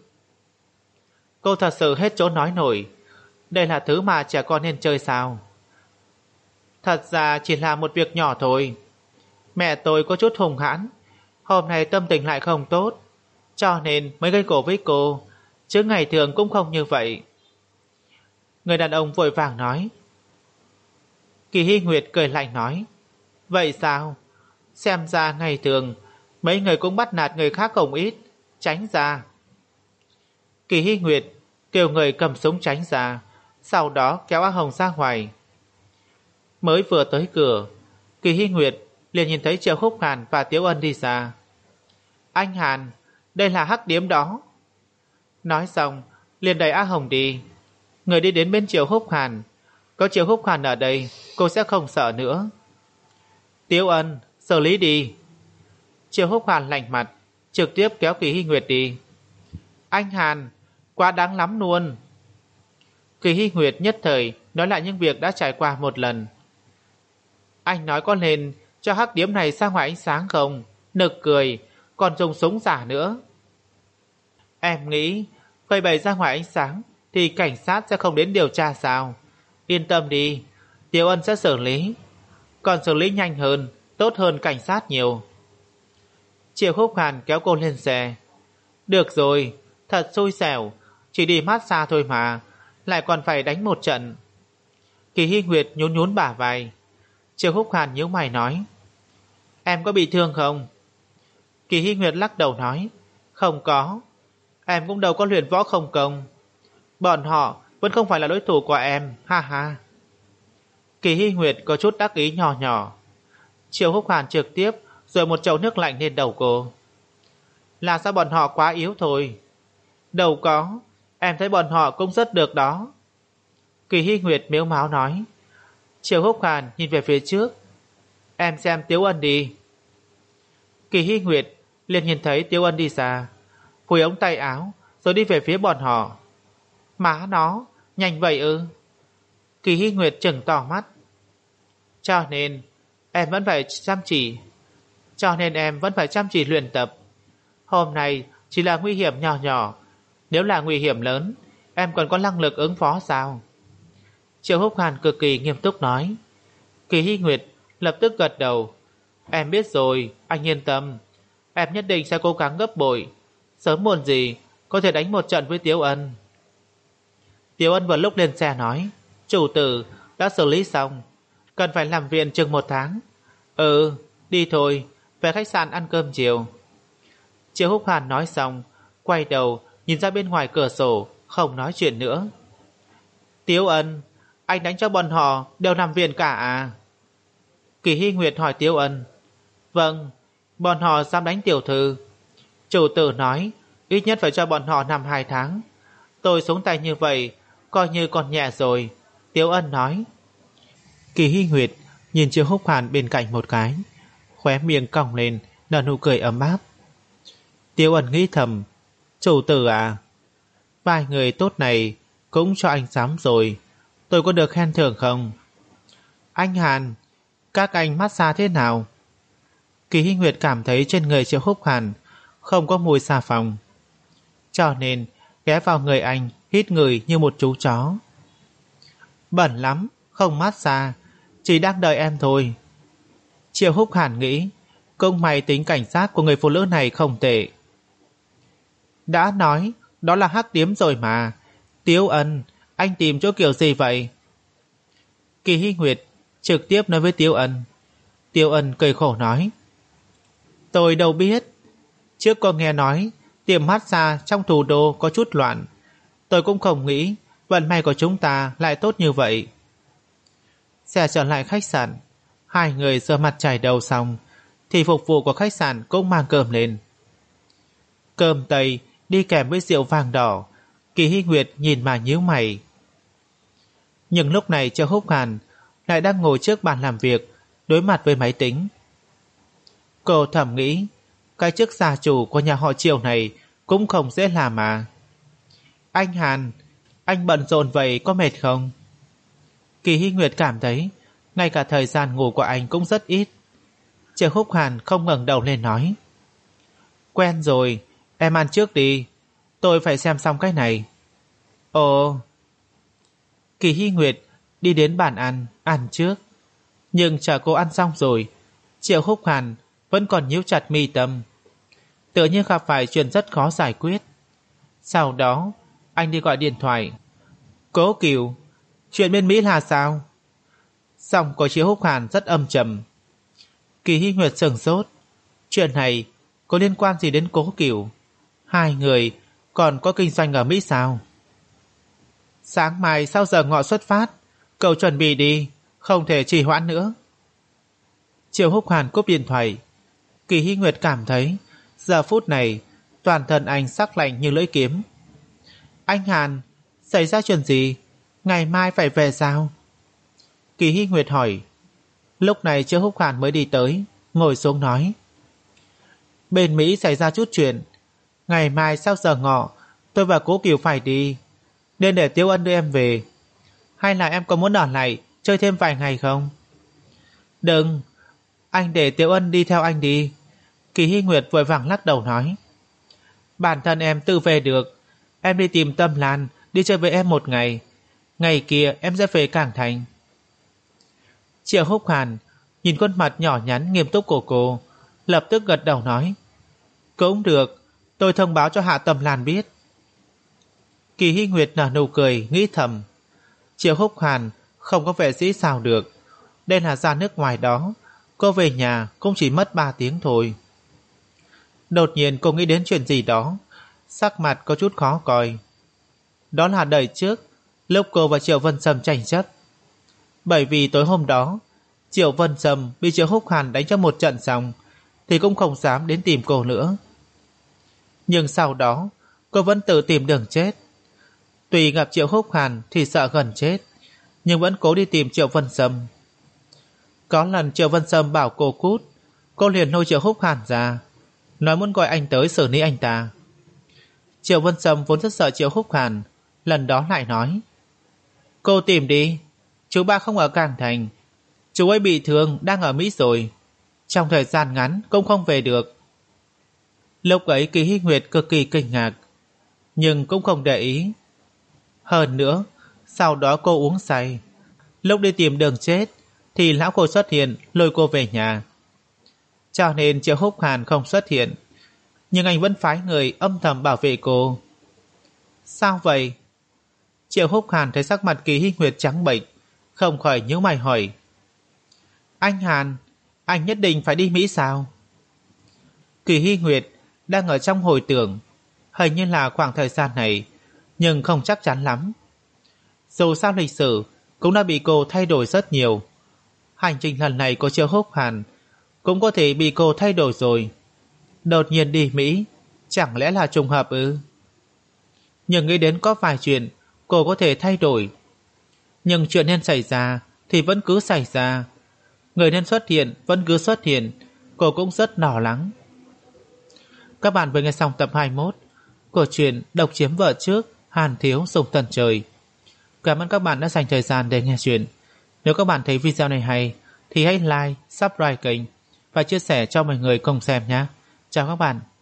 Cô thật sự hết chỗ nói nổi. Đây là thứ mà trẻ con nên chơi sao? Thật ra chỉ là một việc nhỏ thôi. Mẹ tôi có chút hung hãn, hôm nay tâm tình lại không tốt, cho nên mới gây gổ với cô, chứ ngày thường cũng không như vậy. Người đàn ông vội vàng nói. Kỳ Hy Nguyệt cười lạnh nói: Vậy sao? Xem ra ngày thường mấy người cũng bắt nạt người khác không ít, tránh ra. Kỳ Hy Nguyệt kêu người cầm súng tránh ra, sau đó kéo A Hồng ra ngoài. Mới vừa tới cửa, Kỳ Hy Nguyệt liền nhìn thấy Triệu Húc Hàn và Tiếu Ân đi ra. Anh Hàn, đây là hắc điếm đó. Nói xong liền đẩy A Hồng đi. Người đi đến bên Triệu Húc Hàn. Có Triệu Húc Hàn ở đây, cô sẽ không sợ nữa. Tiếu Ân, xử lý đi. Triệu Húc Hàn lạnh mặt, trực tiếp kéo Kỳ Hy Nguyệt đi. Anh Hàn, quá đáng lắm luôn. Kỳ Hy Nguyệt nhất thời nói lại những việc đã trải qua một lần. Anh nói có nên cho hắc điếm này ra ngoài ánh sáng không? Nực cười, còn dùng súng giả nữa. Em nghĩ phơi bày ra ngoài ánh sáng thì cảnh sát sẽ không đến điều tra sao? Yên tâm đi, Tiểu Ân sẽ xử lý. Còn xử lý nhanh hơn, tốt hơn cảnh sát nhiều. Triệu Húc Hàn kéo cô lên xe. Được rồi, thật xui xẻo, chỉ đi massage thôi mà, lại còn phải đánh một trận. Kỳ Hy Nguyệt nhún nhún bả vai. Triệu Húc Hàn nhíu mày nói: Em có bị thương không? Kỳ Hy Nguyệt lắc đầu nói: Không có. Em cũng đâu có luyện võ không công. Bọn họ vẫn không phải là đối thủ của em, ha ha. Kỳ Hy Nguyệt có chút đắc ý nhỏ nhỏ. Triệu Húc Hàn trực tiếp rồi một chậu nước lạnh lên đầu cô. Là sao bọn họ quá yếu thôi. Đâu có, em thấy bọn họ cũng rất được đó. Kỳ Hy Nguyệt mếu máo nói. Triệu Húc Hàn nhìn về phía trước. Em xem Tiếu Ân đi. Kỳ Hy Nguyệt liền nhìn thấy Tiếu Ân đi xa, phủi ống tay áo rồi đi về phía bọn họ. Má nó, nhanh vậy ư? Kỳ Hy Nguyệt trừng to mắt. Cho nên em vẫn phải chăm chỉ. cho nên em vẫn phải chăm chỉ luyện tập. Hôm nay chỉ là nguy hiểm nhỏ nhỏ, nếu là nguy hiểm lớn, em còn có năng lực ứng phó sao? Triệu Húc Hàn cực kỳ nghiêm túc nói. Kỳ Hy Nguyệt lập tức gật đầu. Em biết rồi, anh yên tâm. Em nhất định sẽ cố gắng gấp bội. Sớm muộn gì có thể đánh một trận với Tiếu Ân. Tiếu Ân vừa lúc lên xe nói, chủ tử đã xử lý xong, cần phải làm viện chừng một tháng. Ừ, đi thôi, về khách sạn ăn cơm chiều. Triệu Húc Hàn nói xong, quay đầu nhìn ra bên ngoài cửa sổ, không nói chuyện nữa. Tiếu Ân, anh đánh cho bọn họ đều nằm viện cả à? Kỳ Hy Nguyệt hỏi Tiếu Ân. Vâng, bọn họ dám đánh tiểu thư. Chủ tử nói ít nhất phải cho bọn họ nằm hai tháng. Tôi xuống tay như vậy coi như còn nhẹ rồi, Tiếu Ân nói. Kỳ Hy Nguyệt nhìn Triệu Húc Hàn bên cạnh một cái, khóe miệng cong lên, nở nụ cười ấm áp. Tiếu Ân nghĩ thầm, chủ tử à, vài người tốt này cũng cho anh dám rồi, tôi có được khen thưởng không? Anh Hàn, các anh massage thế nào? Kỳ Hy Nguyệt cảm thấy trên người Triệu Húc Hàn không có mùi xà phòng, cho nên ghé vào người anh hít người như một chú chó. Bẩn lắm, không massage, chỉ đang đợi em thôi. Triệu Húc Hàn nghĩ, cũng may tính cảnh giác của người phụ nữ này không tệ. Đã nói đó là hắc điếm rồi mà. Tiếu Ân, anh tìm chỗ kiểu gì vậy? Kỳ Hy Nguyệt trực tiếp nói với Tiếu Ân. Tiếu Ân cười khổ nói, tôi đâu biết. Trước có nghe nói tiệm massage trong thủ đô có chút loạn, tôi cũng không nghĩ vận may của chúng ta lại tốt như vậy. Xe trở lại khách sạn, hai người rửa mặt chải đầu xong thì phục vụ của khách sạn cũng mang cơm lên. Cơm tây đi kèm với rượu vàng đỏ. Kỳ Hy Nguyệt nhìn mà nhíu mày. Nhưng lúc này Triệu Húc Hàn lại đang ngồi trước bàn làm việc, đối mặt với máy tính. Cô thầm nghĩ, cái chức gia chủ của nhà họ Triệu này cũng không dễ làm mà. Anh Hàn, anh bận rộn vậy có mệt không? Kỳ Hy Nguyệt cảm thấy ngay cả thời gian ngủ của anh cũng rất ít. Triệu Húc Hàn không ngẩng đầu lên nói, quen rồi, em ăn trước đi, tôi phải xem xong cái này. Ồ. Kỳ Hy Nguyệt đi đến bàn ăn, ăn trước. Nhưng chờ cô ăn xong rồi, Triệu Húc Hàn vẫn còn nhíu chặt mi tâm, tự nhiên gặp phải chuyện rất khó giải quyết. Sau đó anh đi gọi điện thoại. Cố Kiều, chuyện bên Mỹ là sao? Giọng của Triệu Húc Hàn rất âm trầm. Kỳ Hy Nguyệt sửng sốt. Chuyện này có liên quan gì đến Cố Kiều? Hai người còn có kinh doanh ở Mỹ sao? Sáng mai sau giờ ngọ xuất phát, cậu chuẩn bị đi, không thể trì hoãn nữa. Triệu Húc Hàn cúp điện thoại. Kỳ Hy Nguyệt cảm thấy giờ phút này toàn thân anh sắc lạnh như lưỡi kiếm. Anh Hàn, xảy ra chuyện gì? Ngày mai phải về sao? Kỳ Hy Nguyệt hỏi. Lúc này Triệu Húc Hàn mới đi tới, ngồi xuống nói, bên Mỹ xảy ra chút chuyện, ngày mai sau giờ ngọ tôi và Cố Kiều phải đi, nên để Tiếu Ân đưa em về. Hay là em có muốn ở lại chơi thêm vài ngày không? Đừng, anh để Tiếu Ân đi theo anh đi. Kỳ Hy Nguyệt vội vàng lắc đầu nói, bản thân em tự về được. Em đi tìm Tâm Lan đi chơi với em một ngày, ngày kia em sẽ về Cảng Thành. Triệu Húc Hàn nhìn khuôn mặt nhỏ nhắn nghiêm túc của cô, lập tức gật đầu nói, cũng được, tôi thông báo cho Hạ Tâm Lan biết. Kỳ Hy Nguyệt nở nụ cười, nghĩ thầm, Triệu Húc Hàn không có vẻ dĩ sao được, đây là ra nước ngoài đó, cô về nhà cũng chỉ mất ba tiếng thôi. Đột nhiên cô nghĩ đến chuyện gì đó, sắc mặt có chút khó coi. Đó là đời trước, lúc cô và Triệu Vân Sâm tranh chấp. Bởi vì tối hôm đó Triệu Vân Sâm bị Triệu Húc Hàn đánh cho một trận xong thì cũng không dám đến tìm cô nữa. Nhưng sau đó cô vẫn tự tìm đường chết. Tùy gặp Triệu Húc Hàn thì sợ gần chết, nhưng vẫn cố đi tìm Triệu Vân Sâm. Có lần Triệu Vân Sâm bảo cô cút, cô liền lôi Triệu Húc Hàn ra, nói muốn gọi anh tới xử lý anh ta. Triệu Vân Sâm vốn rất sợ Triệu Húc Hàn, lần đó lại nói, cô tìm đi, chú ba không ở Cảng Thành, chú ấy bị thương đang ở Mỹ rồi. trong thời gian ngắn cũng không về được. Lúc ấy Kỳ Hy Nguyệt cực kỳ kinh ngạc, nhưng cũng không để ý. Hơn nữa, sau đó cô uống say. Lúc đi tìm đường chết thì lão cô xuất hiện lôi cô về nhà. Cho nên Triệu Húc Hàn không xuất hiện, nhưng anh vẫn phái người âm thầm bảo vệ cô. Sao vậy? Triệu Húc Hàn thấy sắc mặt Kỳ Hy Nguyệt trắng bệch, không khỏi nhíu mày hỏi. Anh Hàn, anh nhất định phải đi Mỹ sao? Kỳ Hy Nguyệt đang ở trong hồi tưởng, hình như là khoảng thời gian này, nhưng không chắc chắn lắm. Dù sao lịch sử cũng đã bị cô thay đổi rất nhiều. Hành trình lần này của Triệu Húc Hàn cũng có thể bị cô thay đổi rồi. Đột nhiên đi Mỹ, chẳng lẽ là trùng hợp ư? Nhưng nghĩ đến có vài chuyện cô có thể thay đổi. Nhưng chuyện nên xảy ra thì vẫn cứ xảy ra. Người nên xuất hiện vẫn cứ xuất hiện. Cô cũng rất lo lắng. Các bạn vừa nghe xong tập hai mươi mốt của truyện Độc Chiếm Vợ Trước, Hàn Thiếu Dùng Tần Trời. Cảm ơn các bạn đã dành thời gian để nghe chuyện. Nếu các bạn thấy video này hay thì hãy like, subscribe kênh và chia sẻ cho mọi người cùng xem nhé. Chào các bạn.